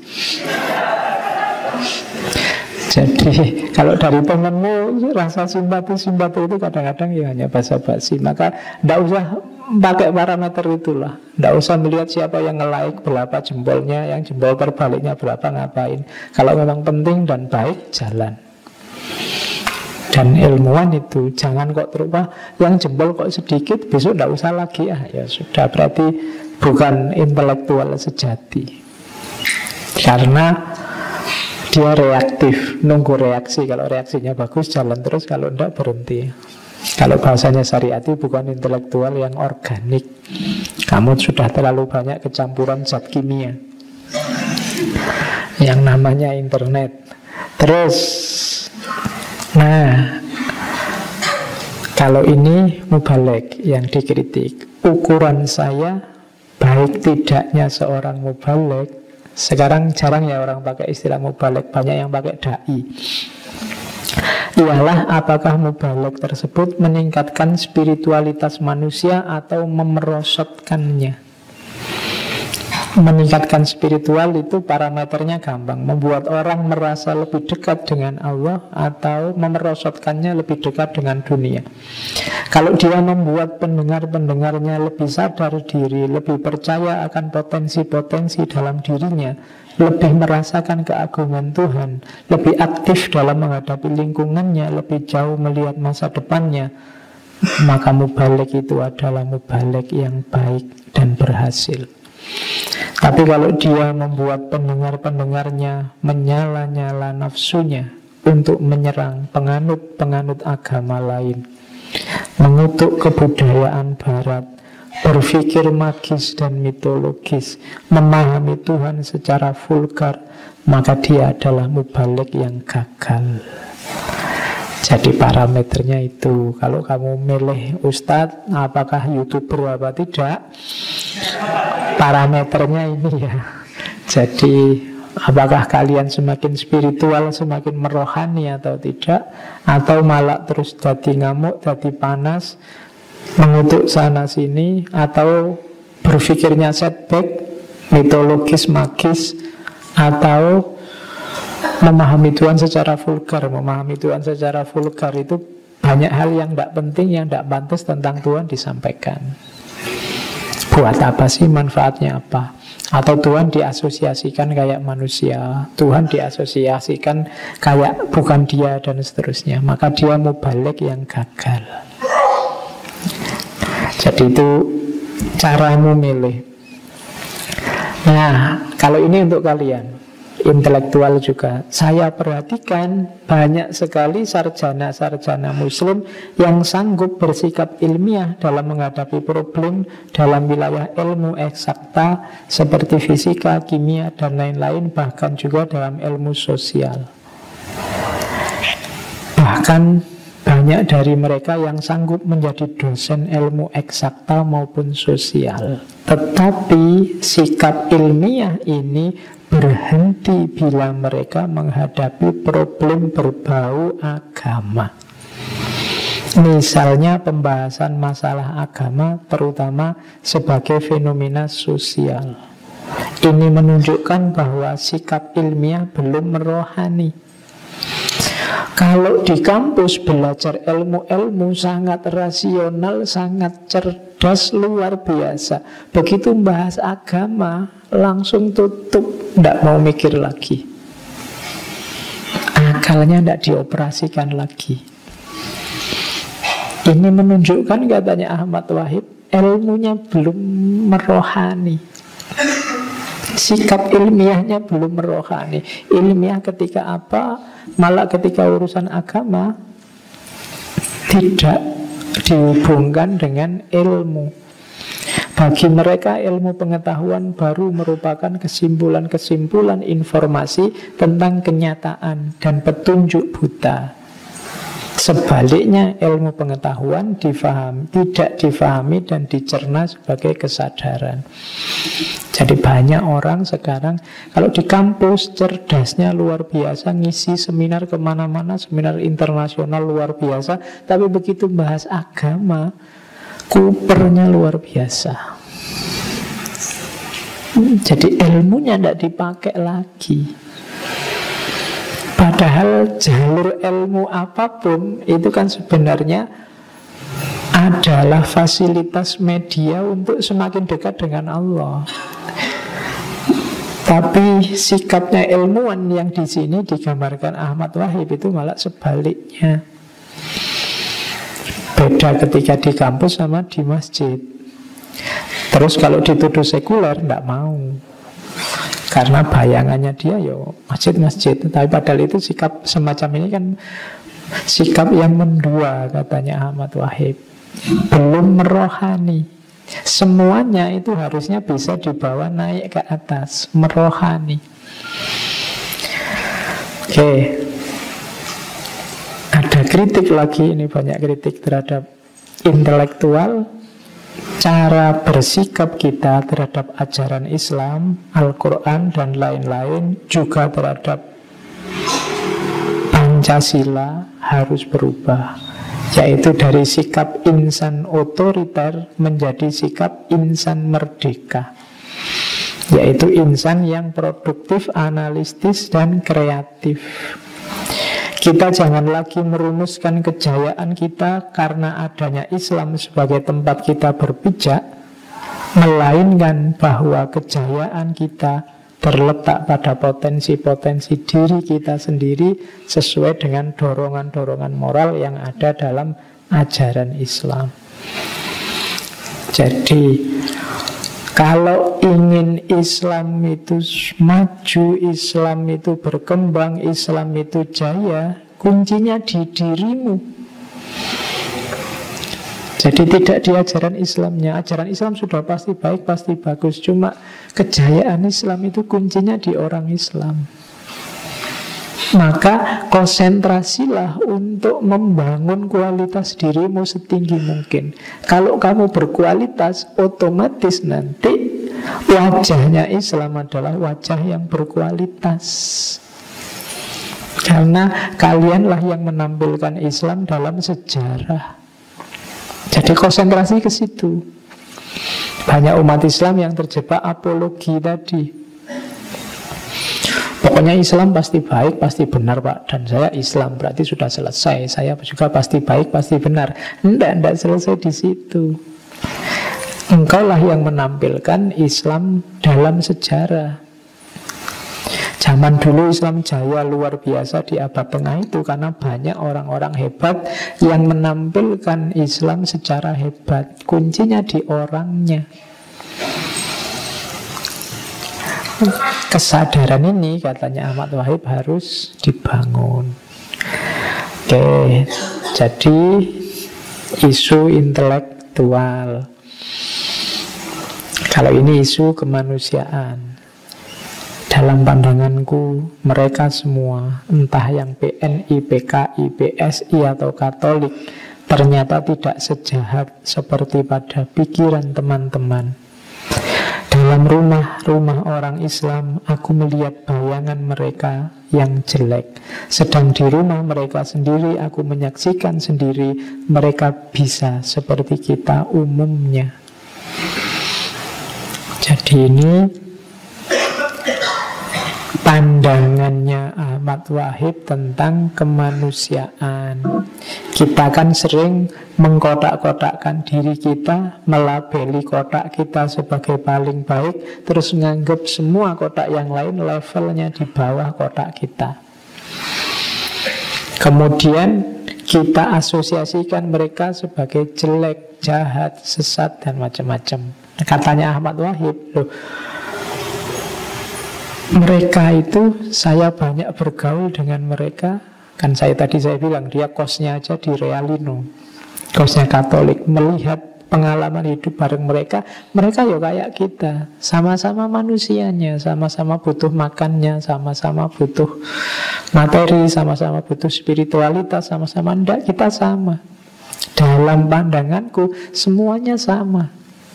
Jadi kalau dari temanmu rasa simpati itu kadang-kadang ya hanya basa-basi. Maka tidak usah pakai parameter itulah. Tidak usah melihat siapa yang nge-like berapa jempolnya, yang jempol terbaliknya berapa, ngapain. Kalau memang penting dan baik, jalan. Dan ilmuwan itu jangan kok terus, yang jempol kok sedikit, besok tidak usah lagi. Ya sudah, berarti bukan intelektual sejati. Karena dia reaktif, nunggu reaksi. Kalau reaksinya bagus, jalan terus. Kalau tidak, berhenti. Kalau bahasanya syariati, bukan intelektual yang organik. Kamu sudah terlalu banyak kecampuran zat kimia yang namanya internet. Terus, nah, kalau ini mubalek yang dikritik. Ukuran saya, baik tidaknya seorang mubalek. Sekarang jarang ya orang pakai istilah mubalek, banyak yang pakai dai. Ialah apakah mubalek tersebut meningkatkan spiritualitas manusia atau memerosotkannya. Meningkatkan spiritual itu parameternya gampang, membuat orang merasa lebih dekat dengan Allah atau memerosotkannya lebih dekat dengan dunia. Kalau dia membuat pendengar-pendengarnya lebih sadar diri, lebih percaya akan potensi-potensi dalam dirinya, lebih merasakan keagungan Tuhan, lebih aktif dalam menghadapi lingkungannya, lebih jauh melihat masa depannya, maka mubalek itu adalah mubalek yang baik dan berhasil. Tapi kalau dia membuat pendengar-pendengarnya menyala-nyala nafsunya untuk menyerang penganut-penganut agama lain, mengutuk kebudayaan barat, berpikir magis dan mitologis, memahami Tuhan secara vulgar, maka dia adalah mubalek yang gagal. Jadi parameternya itu. Kalau kamu milih ustadz, apakah YouTuber apa tidak, parameternya ini ya. Jadi apakah kalian semakin spiritual, semakin merohani atau tidak, atau malah terus jadi ngamuk, jadi panas, mengutuk sana sini, atau berpikirnya setback, mitologis, magis, atau memahami Tuhan secara vulgar. Memahami Tuhan secara vulgar itu banyak hal yang tidak penting, yang tidak pantas tentang Tuhan disampaikan. Buat apa sih, manfaatnya apa? Atau Tuhan diasosiasikan kayak manusia, Tuhan diasosiasikan kayak bukan dia, dan seterusnya. Maka dia mubalek yang gagal. Jadi itu caramu milih. Nah, kalau ini untuk kalian intelektual juga, saya perhatikan banyak sekali sarjana-sarjana muslim yang sanggup bersikap ilmiah dalam menghadapi problem dalam wilayah ilmu eksakta seperti fisika, kimia, dan lain-lain, bahkan juga dalam ilmu sosial. Bahkan banyak dari mereka yang sanggup menjadi dosen ilmu eksakta maupun sosial. Tetapi sikap ilmiah ini berhenti bila mereka menghadapi problem berbau agama. Misalnya pembahasan masalah agama, terutama sebagai fenomena sosial. Ini menunjukkan bahwa sikap ilmiah belum merohani. Kalau di kampus belajar ilmu-ilmu sangat rasional, sangat cerdas, luar biasa. Begitu bahas agama, langsung tutup, tidak mau mikir lagi. Akalnya tidak dioperasikan lagi. Ini menunjukkan, katanya Ahmad Wahid, ilmunya belum merohani. Sikap ilmiahnya belum merohani. Ilmiah ketika apa? Malah ketika urusan agama tidak dihubungkan dengan ilmu. Bagi mereka ilmu pengetahuan baru merupakan kesimpulan-kesimpulan informasi tentang kenyataan dan petunjuk buta. Sebaliknya ilmu pengetahuan tidak difahami dan dicerna sebagai kesadaran. Jadi banyak orang sekarang kalau di kampus cerdasnya luar biasa, ngisi seminar kemana-mana, seminar internasional luar biasa, tapi begitu bahas agama, kupernya luar biasa. Jadi ilmunya tidak dipakai lagi. Padahal jalur ilmu apapun itu kan sebenarnya adalah fasilitas media untuk semakin dekat dengan Allah. Tapi sikapnya ilmuwan yang di sini digambarkan Ahmad Wahid itu malah sebaliknya. Beda ketika di kampus sama di masjid. Terus kalau dituduh sekuler, tidak mau. Karena bayangannya dia, yo masjid-masjid. Tapi padahal itu sikap semacam ini kan sikap yang mendua, katanya Ahmad Wahid. Belum merohani. Semuanya itu harusnya bisa dibawa naik ke atas, merohani. Oke. Ada kritik lagi, ini banyak kritik terhadap intelektual. Cara bersikap kita terhadap ajaran Islam, Al-Quran dan lain-lain, juga terhadap Pancasila harus berubah, yaitu dari sikap insan otoriter menjadi sikap insan merdeka, yaitu insan yang produktif, analitis dan kreatif. Kita jangan lagi merumuskan kejayaan kita karena adanya Islam sebagai tempat kita berpijak, melainkan bahwa kejayaan kita terletak pada potensi-potensi diri kita sendiri sesuai dengan dorongan-dorongan moral yang ada dalam ajaran Islam. Jadi kalau ingin Islam itu maju, Islam itu berkembang, Islam itu jaya, kuncinya di dirimu. Jadi tidak di ajaran Islamnya. Ajaran Islam sudah pasti baik, pasti bagus. Cuma kejayaan Islam itu kuncinya di orang Islam. Maka konsentrasilah untuk membangun kualitas dirimu setinggi mungkin. Kalau kamu berkualitas, otomatis nanti wajahnya Islam adalah wajah yang berkualitas. Karena kalianlah yang menampilkan Islam dalam sejarah. Jadi konsentrasi ke situ. Banyak umat Islam yang terjebak apologi tadi. Pokoknya Islam pasti baik, pasti benar Pak. Dan saya Islam, berarti sudah selesai. Saya juga pasti baik, pasti benar. Tidak selesai di situ. Engkaulah yang menampilkan Islam dalam sejarah. Zaman dulu Islam jaya luar biasa di abad tengah itu karena banyak orang-orang hebat yang menampilkan Islam secara hebat. Kuncinya di orangnya. Kesadaran ini katanya Ahmad Wahid harus dibangun. Oke, jadi isu intelektual. Kalau ini isu kemanusiaan. Dalam pandanganku, mereka semua, entah yang PNI, PKI, PSI atau Katolik, ternyata tidak sejahat seperti pada pikiran teman-teman. Dalam rumah-rumah orang Islam, aku melihat bayangan mereka yang jelek. Sedang di rumah mereka sendiri, aku menyaksikan sendiri mereka bisa seperti kita umumnya. Jadi ini pandangannya Ahmad Wahid tentang kemanusiaan. Kita kan sering mengkotak-kotakkan diri kita, melabeli kotak kita sebagai paling baik, terus menganggap semua kotak yang lain levelnya di bawah kotak kita. Kemudian kita asosiasikan mereka sebagai jelek, jahat, sesat, dan macam-macam. Katanya Ahmad Wahid, loh, mereka itu saya banyak bergaul dengan mereka. Kan saya bilang dia kosnya aja di Realino, kosnya Katolik. Melihat pengalaman hidup bareng mereka, mereka ya kayak kita, sama-sama manusianya, sama-sama butuh makannya, sama-sama butuh materi, sama-sama butuh spiritualitas, sama-sama enggak, kita sama. Dalam pandanganku semuanya sama.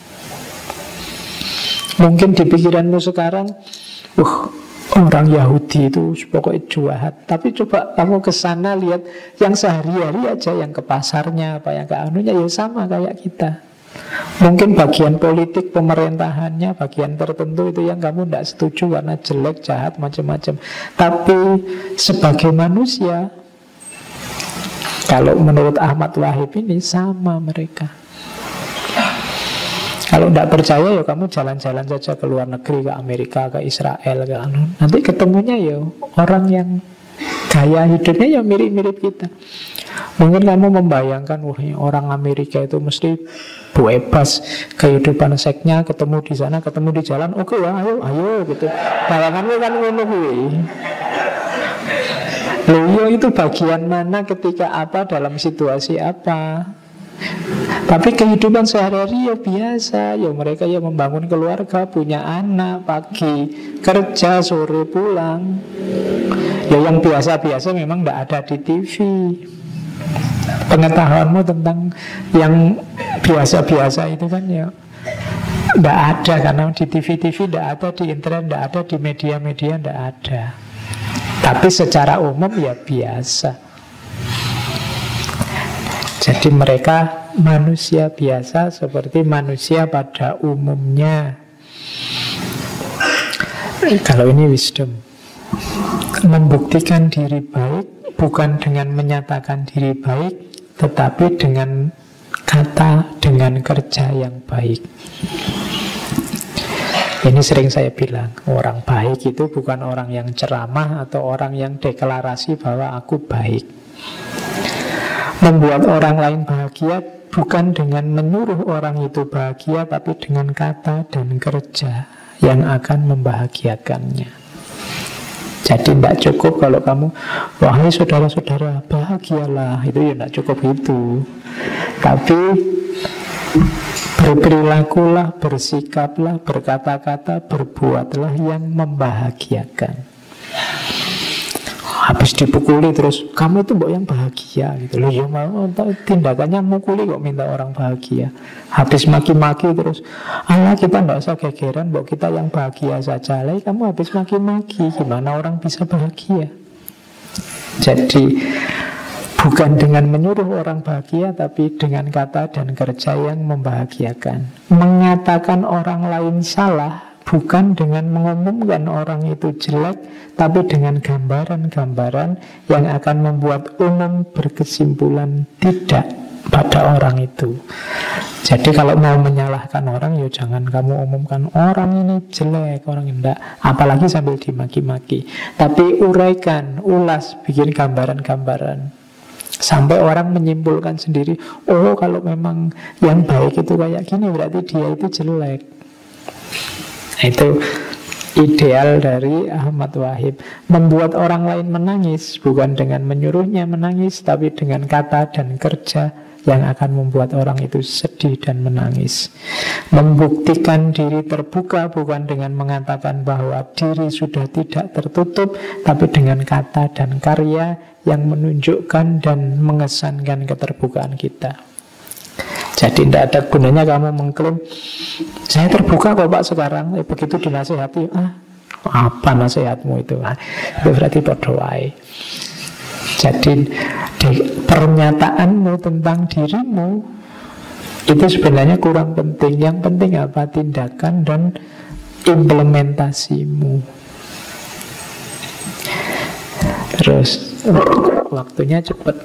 Mungkin di pikiranmu sekarang, orang Yahudi itu pokoknya jahat. Tapi coba kamu ke sana lihat yang sehari-hari aja, yang ke pasarnya, apa yang ke anunya, ya sama kayak kita. Mungkin bagian politik pemerintahannya, bagian tertentu itu yang kamu tidak setuju karena jelek, jahat, macam-macam. Tapi sebagai manusia, kalau menurut Ahmad Wahib ini sama mereka. Kalau tidak percaya ya kamu jalan-jalan saja ke luar negeri, ke Amerika, ke Israel, ke anu. Nanti ketemunya ya orang yang gaya hidupnya ya mirip-mirip kita. Mungkin kamu membayangkan, wah orang Amerika itu mesti bebas kehidupan seksnya, ketemu di sana, ketemu di jalan, oke ya, ayo gitu. Bayanganmu kan ngono kuwi. Loh itu bagian mana, ketika apa, dalam situasi apa. Tapi kehidupan sehari-hari ya biasa. Ya mereka ya membangun keluarga, punya anak, pagi kerja, sore pulang. Ya yang biasa-biasa memang tidak ada di TV. Pengetahuanmu tentang yang biasa-biasa itu kan ya tidak ada, karena di TV-TV tidak ada, di internet tidak ada, di media-media tidak ada. Tapi secara umum ya biasa. Jadi mereka manusia biasa seperti manusia pada umumnya. Kalau ini wisdom, membuktikan diri baik bukan dengan menyatakan diri baik, tetapi dengan kata, dengan kerja yang baik. Ini sering saya bilang, orang baik itu bukan orang yang ceramah atau orang yang deklarasi bahwa aku baik. Membuat orang lain bahagia bukan dengan menyuruh orang itu bahagia, tapi dengan kata dan kerja yang akan membahagiakannya. Jadi tidak cukup kalau kamu, wahai saudara-saudara bahagialah, itu ya tidak cukup itu. Tapi berperilakulah, bersikaplah, berkata-kata, berbuatlah yang membahagiakan. Habis dipukuli terus, kamu itu mbok yang bahagia gitu loh. Ya mau tindakannya mukuli kok minta orang bahagia. Habis maki-maki terus, Allah kita tidak usah gegeran, mbok kita yang bahagia saja. Lah kamu habis maki-maki, gimana orang bisa bahagia? Jadi bukan dengan menyuruh orang bahagia, tapi dengan kata dan kerja yang membahagiakan. Mengatakan orang lain salah bukan dengan mengumumkan orang itu jelek, tapi dengan gambaran-gambaran yang akan membuat umum berkesimpulan tidak pada orang itu. Jadi kalau mau menyalahkan orang, ya jangan kamu umumkan orang ini jelek, orang ini enggak, apalagi sambil dimaki-maki. Tapi uraikan, ulas, bikin gambaran-gambaran sampai orang menyimpulkan sendiri, oh kalau memang yang baik itu kayak gini, berarti dia itu jelek. Itu ideal dari Ahmad Wahib. Membuat orang lain menangis bukan dengan menyuruhnya menangis, tapi dengan kata dan kerja yang akan membuat orang itu sedih dan menangis. Membuktikan diri terbuka bukan dengan mengatakan bahwa diri sudah tidak tertutup, tapi dengan kata dan karya yang menunjukkan dan mengesankan keterbukaan kita. Jadi tidak ada gunanya kamu mengklaim saya terbuka kok Pak sekarang. Begitu dinasihati, apa nasihatmu itu? Itu berarti bodoh wae. Jadi pernyataanmu tentang dirimu itu sebenarnya kurang penting. Yang penting apa? Tindakan dan implementasimu. Terus waktunya cepat.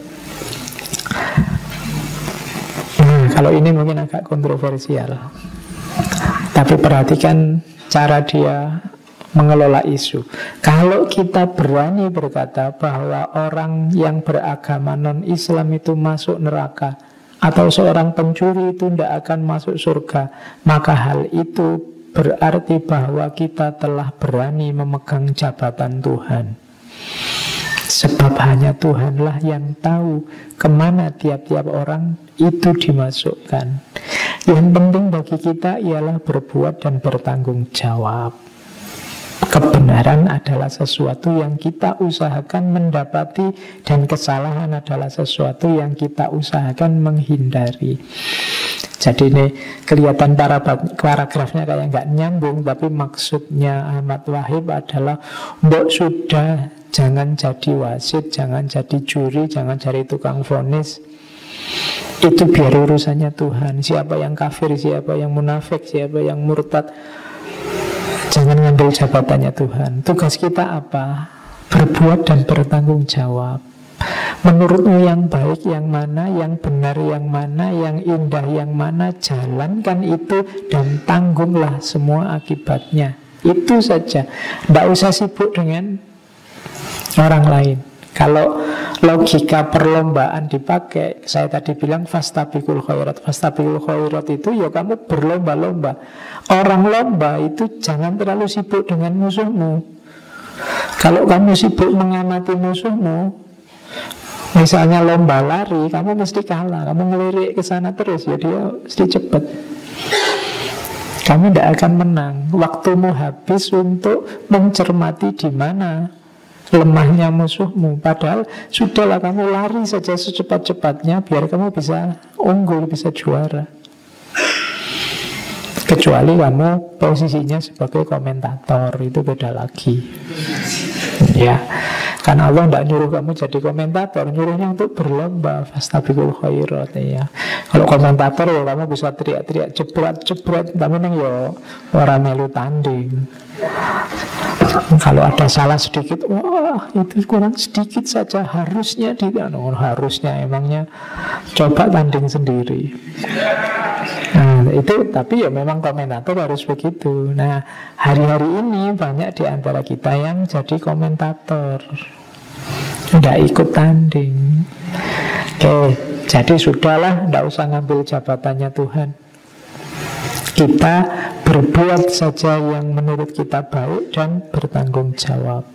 Kalau ini mungkin agak kontroversial, tapi perhatikan cara dia mengelola isu. Kalau kita berani berkata bahwa orang yang beragama non-Islam itu masuk neraka, atau seorang pencuri itu tidak akan masuk surga, maka hal itu berarti bahwa kita telah berani memegang jabatan Tuhan. Sebab hanya Tuhanlah yang tahu kemana tiap-tiap orang itu dimasukkan. Yang penting bagi kita ialah berbuat dan bertanggung jawab. Kebenaran adalah sesuatu yang kita usahakan mendapati, dan kesalahan adalah sesuatu yang kita usahakan menghindari. Jadi ini kelihatan paragrafnya kayak nggak nyambung, tapi maksudnya Ahmad Wahib adalah mbok sudah, jangan jadi wasit, jangan jadi juri, jangan jadi tukang vonis. Itu biar urusannya Tuhan. Siapa yang kafir, siapa yang munafik, siapa yang murtad, jangan ngambil jabatannya Tuhan. Tugas kita apa? Berbuat dan bertanggung jawab. Menurutmu yang baik yang mana, yang benar yang mana, yang indah yang mana, jalankan itu dan tanggunglah semua akibatnya. Itu saja. Tidak usah sibuk dengan orang lain. Kalau logika perlombaan dipakai, saya tadi bilang fastabiqul khairat. Fastabiqul khairat itu ya kamu berlomba-lomba. Orang lomba itu jangan terlalu sibuk dengan musuhmu. Kalau kamu sibuk mengamati musuhmu, misalnya lomba lari, kamu mesti kalah. Kamu ngelirik ke sana terus, ya dia mesti cepat. Kamu tidak akan menang. Waktumu habis untuk mencermati di mana lemahnya musuhmu. Padahal sudahlah, kamu lari saja secepat-cepatnya biar kamu bisa unggul, bisa juara. Kecuali kamu posisinya sebagai komentator, itu beda lagi. Ya, karena Allah tidak nyuruh kamu jadi komentator, nyuruhnya untuk berlomba. Fastabiqul khairat, ya. Kalau komentator ya kamu bisa teriak-teriak jebret-jebret, tapi neng yo ora melu tanding. Kalau ada salah sedikit, wah itu kurang sedikit saja, harusnya harusnya emangnya coba tanding sendiri. Nah itu, tapi ya memang komentator harus begitu. Nah hari-hari ini banyak di antara kita yang jadi komentator, tidak ikut tanding. Oke, jadi sudahlah, tidak usah ngambil jabatannya Tuhan. Kita berbuat saja yang menurut kita baik dan bertanggung jawab.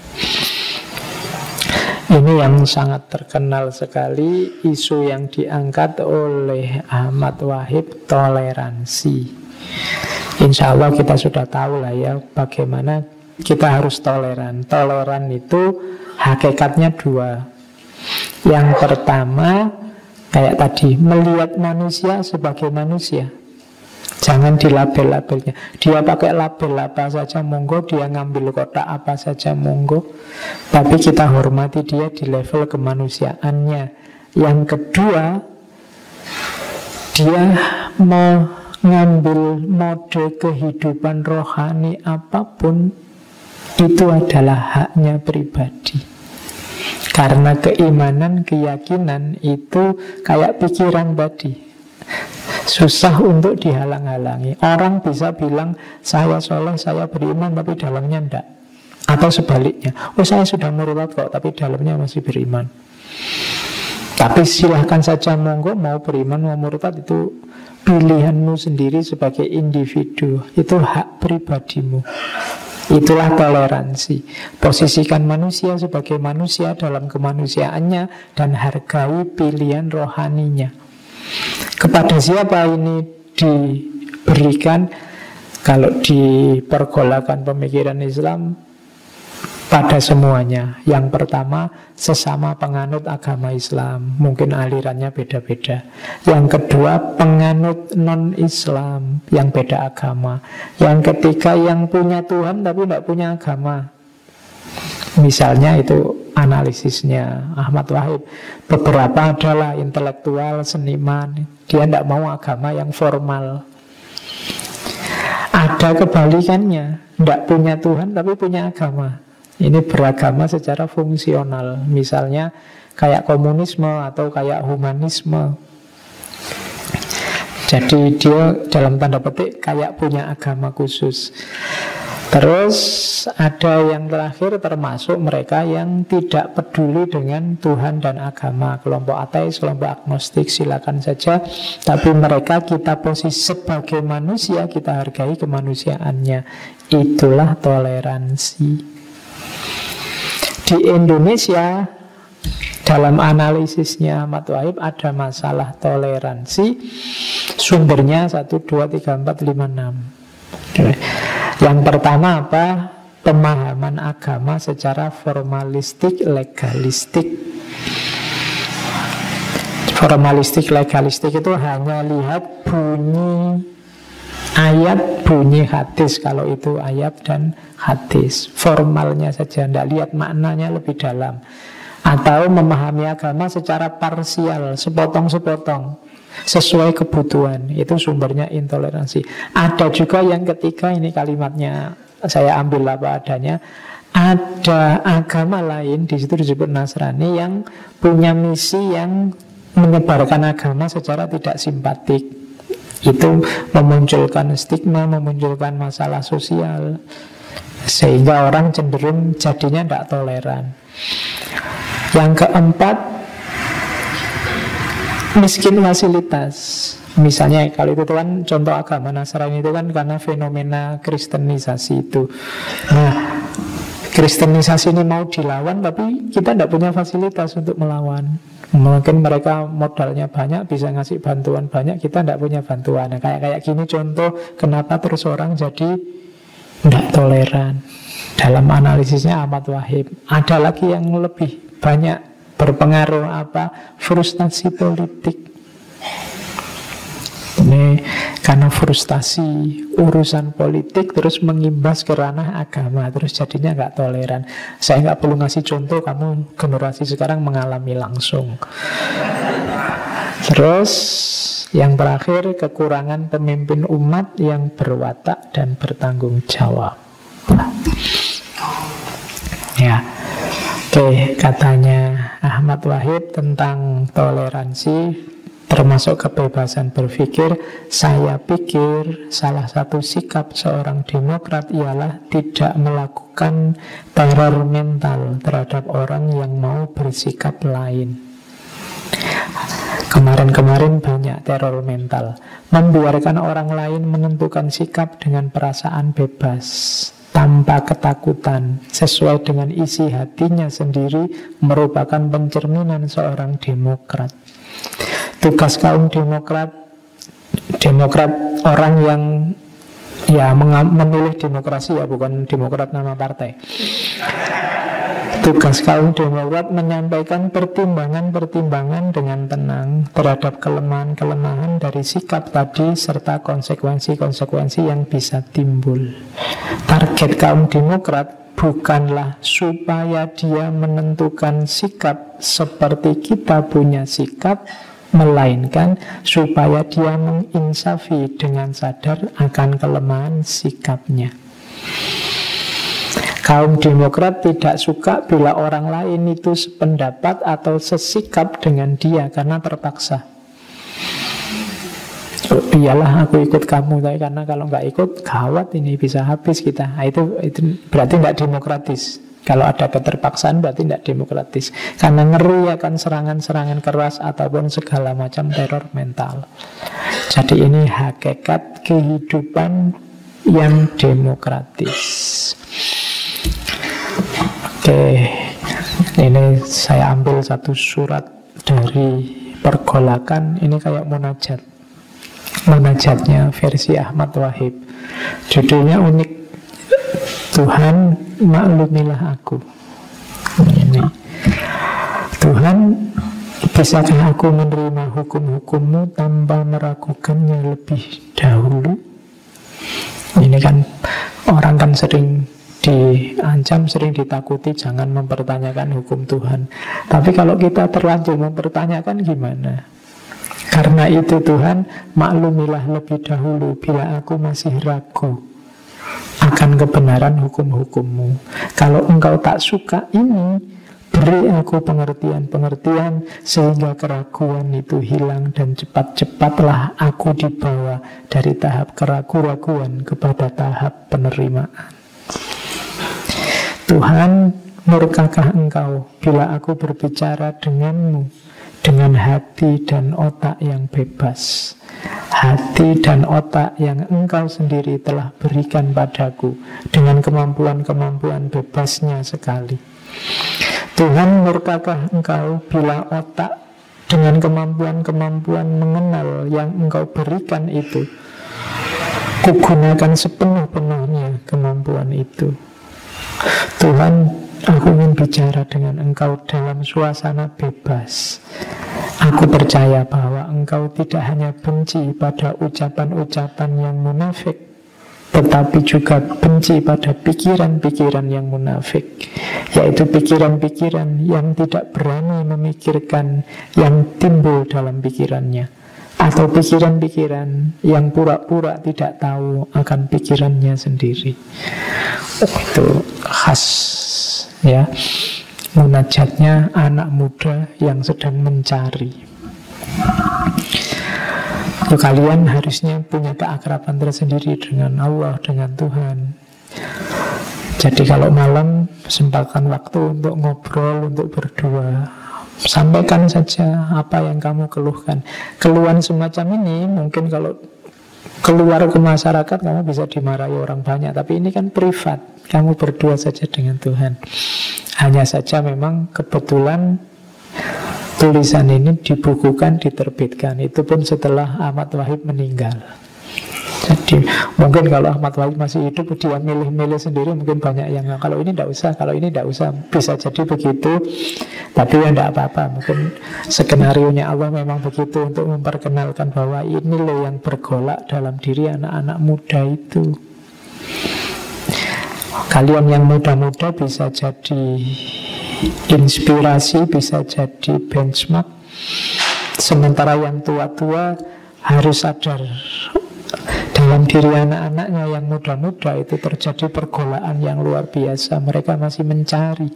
Ini yang sangat terkenal sekali, isu yang diangkat oleh Ahmad Wahid, toleransi. Insya Allah kita sudah tahu lah ya bagaimana kita harus toleran. Toleran itu hakikatnya dua. Yang pertama, kayak tadi, melihat manusia sebagai manusia. Jangan dilabel-labelnya. Dia pakai label apa saja monggo, dia ngambil kotak apa saja monggo, tapi kita hormati dia di level kemanusiaannya. Yang kedua, dia mau ngambil mode kehidupan rohani apapun, itu adalah haknya pribadi. Karena keimanan, keyakinan itu kayak pikiran tadi, susah untuk dihalang-halangi. Orang bisa bilang saya soleh, saya beriman, tapi dalamnya enggak. Atau sebaliknya, oh saya sudah murtad kok, tapi dalamnya masih beriman. Tapi silahkan saja monggo, mau beriman, mau murtad, itu pilihanmu sendiri sebagai individu. Itu hak pribadimu. Itulah toleransi. Posisikan manusia sebagai manusia dalam kemanusiaannya dan hargai pilihan rohaninya. Kepada siapa ini diberikan? Kalau di pergolakan pemikiran Islam, pada semuanya. Yang pertama, sesama penganut agama Islam, mungkin alirannya beda-beda. Yang kedua, penganut non-Islam yang beda agama. Yang ketiga, yang punya Tuhan tapi tidak punya agama. Misalnya itu analisisnya Ahmad Wahid. Beberapa adalah intelektual, seniman, dia tidak mau agama yang formal. Ada kebalikannya, tidak punya Tuhan tapi punya agama. Ini beragama secara fungsional. Misalnya kayak komunisme atau kayak humanisme. Jadi dia dalam tanda petik kayak punya agama khusus. Terus ada yang terakhir, termasuk mereka yang tidak peduli dengan Tuhan dan agama. Kelompok ateis, kelompok agnostik, silakan saja. Tapi mereka kita posisi sebagai manusia, kita hargai kemanusiaannya. Itulah toleransi. Di Indonesia, dalam analisisnya Ahmad Wahid, ada masalah toleransi. Sumbernya 1, 2, 3, 4, 5, 6. Yang pertama apa? Pemahaman agama secara formalistik, legalistik. Formalistik, legalistik itu hanya lihat bunyi ayat, bunyi hadis. Kalau itu ayat dan hadis, formalnya saja, tidak lihat maknanya lebih dalam. atau memahami agama secara parsial, sepotong-sepotong, sesuai kebutuhan. Itu sumbernya intoleransi. Ada juga yang ketiga, ini kalimatnya saya ambil apa adanya. Ada agama lain, di situ disebut Nasrani, yang punya misi yang menyebarkan agama secara tidak simpatik. Itu memunculkan stigma, memunculkan masalah sosial, sehingga orang cenderung jadinya tidak toleran. Yang keempat, miskin fasilitas. Misalnya kalau itu kan contoh agama Nasrani itu kan karena fenomena kristenisasi itu. Nah, kristenisasi ini mau dilawan, tapi kita tidak punya fasilitas untuk melawan. Mungkin mereka modalnya banyak, bisa ngasih bantuan banyak, kita tidak punya bantuan. Nah, kayak gini contoh kenapa terus orang jadi tidak toleran. Dalam analisisnya Ahmad Wahid. Ada lagi yang lebih banyak berpengaruh apa? Frustasi politik. Ini karena frustasi urusan politik terus mengimbas ke ranah agama, terus jadinya nggak toleran. Saya nggak perlu ngasih contoh, kamu generasi sekarang mengalami langsung. Terus yang terakhir, kekurangan pemimpin umat yang berwatak dan bertanggung jawab. Ya, oke, katanya Ahmad Wahid tentang toleransi termasuk kebebasan berpikir. Saya pikir salah satu sikap seorang demokrat ialah tidak melakukan teror mental terhadap orang yang mau bersikap lain. Kemarin-kemarin banyak teror mental, membiarkan orang lain menentukan sikap dengan perasaan bebas, tanpa ketakutan, sesuai dengan isi hatinya sendiri, merupakan pencerminan seorang demokrat. Tugas kaum demokrat orang yang memilih demokrasi, ya bukan demokrat nama partai. Tugas kaum demokrat menyampaikan pertimbangan-pertimbangan dengan tenang terhadap kelemahan-kelemahan dari sikap tadi serta konsekuensi-konsekuensi yang bisa timbul. Target kaum demokrat bukanlah supaya dia menentukan sikap seperti kita punya sikap, melainkan supaya dia menginsafi dengan sadar akan kelemahan sikapnya. Kaum demokrat tidak suka bila orang lain itu sependapat atau sesikap dengan dia karena terpaksa. Oh, iyalah aku ikut kamu, tapi karena kalau nggak ikut gawat ini bisa habis kita. Nah, itu berarti nggak demokratis. Kalau ada keterpaksaan berarti tidak demokratis. Karena ngeri akan serangan-serangan keras ataupun segala macam teror mental. Jadi ini hakikat kehidupan yang demokratis. Oke, ini saya ambil satu surat dari Pergolakan. Ini kayak munajat. Munajatnya versi Ahmad Wahid. Judulnya unik. Tuhan, maklumilah aku. Ini. Tuhan, bisakah aku menerima hukum-hukummu tanpa meragukannya lebih dahulu? Ini kan orang kan sering diancam, sering ditakuti jangan mempertanyakan hukum Tuhan. Tapi kalau kita terlanjur mempertanyakan gimana? Karena itu Tuhan, maklumilah lebih dahulu bila aku masih ragu akan kebenaran hukum-hukummu. Kalau engkau tak suka ini, beri aku pengertian-pengertian sehingga keraguan itu hilang dan cepat-cepatlah aku dibawa dari tahap keraguan kepada tahap penerimaan. Tuhan, murkakah engkau bila aku berbicara denganmu dengan hati dan otak yang bebas? Hati dan otak yang engkau sendiri telah berikan padaku dengan kemampuan-kemampuan bebasnya sekali. Tuhan, murkakah engkau bila otak dengan kemampuan-kemampuan mengenal yang engkau berikan itu kugunakan sepenuh-penuhnya kemampuan itu? Tuhan, aku ingin bicara dengan engkau dalam suasana bebas. Aku percaya bahwa engkau tidak hanya benci pada ucapan-ucapan yang munafik, tetapi juga benci pada pikiran-pikiran yang munafik, yaitu pikiran-pikiran yang tidak berani memikirkan yang timbul dalam pikirannya, atau pikiran-pikiran yang pura-pura tidak tahu akan pikirannya sendiri. Itu khas, ya, munajatnya anak muda yang sedang mencari. Kalian harusnya punya keakraban tersendiri dengan Allah, dengan Tuhan. Jadi kalau malam sempatkan waktu untuk ngobrol, untuk berdua. Sampaikan saja apa yang kamu keluhkan. Keluhan semacam ini mungkin kalau keluar ke masyarakat kamu bisa dimarahi orang banyak, tapi ini kan privat. Kamu berdua saja dengan Tuhan. Hanya saja memang kebetulan tulisan ini dibukukan, diterbitkan. Itu pun setelah Ahmad Wahid meninggal. Jadi mungkin kalau Ahmad Wahid masih hidup, dia milih-milih sendiri, mungkin banyak yang kalau ini tidak usah, kalau ini tidak usah. Bisa jadi begitu. Tapi ya tidak apa-apa. Mungkin skenario-nya Allah memang begitu, untuk memperkenalkan bahwa ini loh yang bergolak dalam diri anak-anak muda itu. Kalian yang muda-muda bisa jadi inspirasi, bisa jadi benchmark. Sementara yang tua-tua harus sadar dalam diri anak-anaknya yang muda-muda itu terjadi pergolakan yang luar biasa. Mereka masih mencari.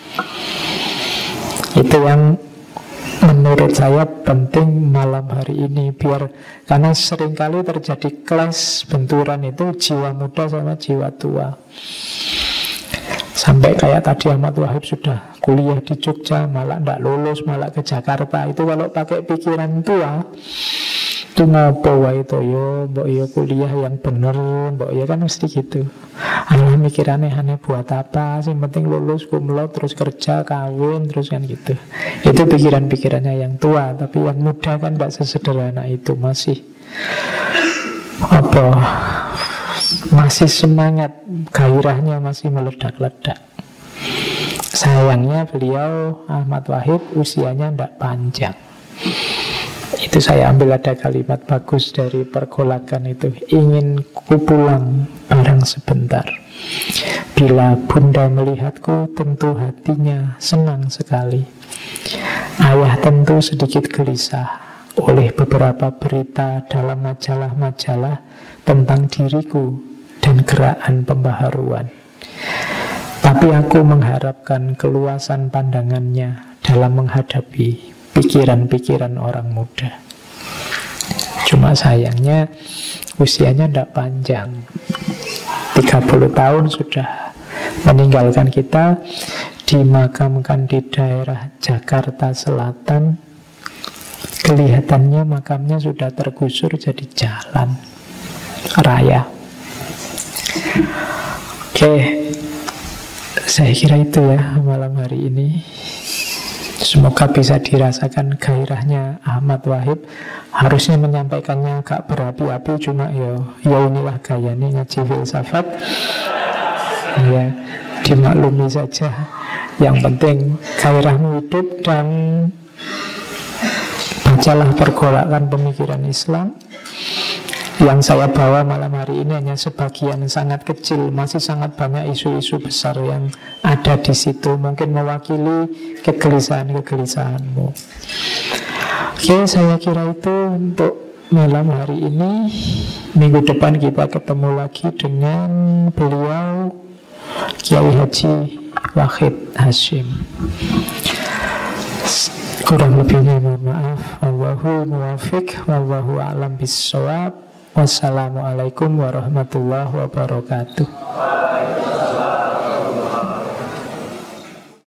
Itu yang menurut saya penting malam hari ini, biar karena seringkali terjadi clash, benturan itu jiwa muda sama jiwa tua. Sampai kayak tadi Ahmad Wahid sudah kuliah di Jogja, malah tidak lulus, malah ke Jakarta. Itu kalau pakai pikiran tua, itu ngopo wae to yo, mbok yo kuliah yang bener, mbok yo kan mesti gitu. Allah mikir aneh-aneh buat apa sih, penting lulus, kumlot, terus kerja, kawin, terus kan gitu. Itu pikiran-pikirannya yang tua, tapi yang muda kan tidak sesederhana itu, masih masih semangat, gairahnya masih meledak-ledak. Sayangnya beliau Ahmad Wahid usianya tidak panjang. Itu saya ambil, ada kalimat bagus dari pergolakan itu. Ingin ku pulang barang sebentar. Bila bunda melihatku, tentu hatinya senang sekali. Ayah tentu sedikit gelisah oleh beberapa berita dalam majalah-majalah tentang diriku dan gerakan pembaharuan. Tapi aku mengharapkan keluasan pandangannya dalam menghadapi pikiran-pikiran orang muda. Cuma sayangnya usianya tidak panjang, 30 tahun sudah meninggalkan kita, dimakamkan di daerah Jakarta Selatan. Kelihatannya makamnya sudah tergusur jadi jalan raya. Oke, saya kira itu ya malam hari ini. Semoga bisa dirasakan gairahnya Ahmad Wahid. Harusnya menyampaikannya agak berapi-api, cuma ya inilah gayanya ngaji filsafat. Ya, dimaklumi saja. Yang penting gairahmu hidup, dan bacalah pergolakan pemikiran Islam. Yang saya bawa malam hari ini hanya sebagian sangat kecil, masih sangat banyak isu-isu besar yang ada di situ, mungkin mewakili kegelisahan-kegelisahanmu. Oke, saya kira itu untuk malam hari ini. Minggu depan kita ketemu lagi dengan beliau, Kiai Haji Wahid Hasyim. Kurang lebihnya mohon maaf. Wallahu muwafiq, wallahu a'lam bissawab. Wassalamualaikum warahmatullahi wabarakatuh.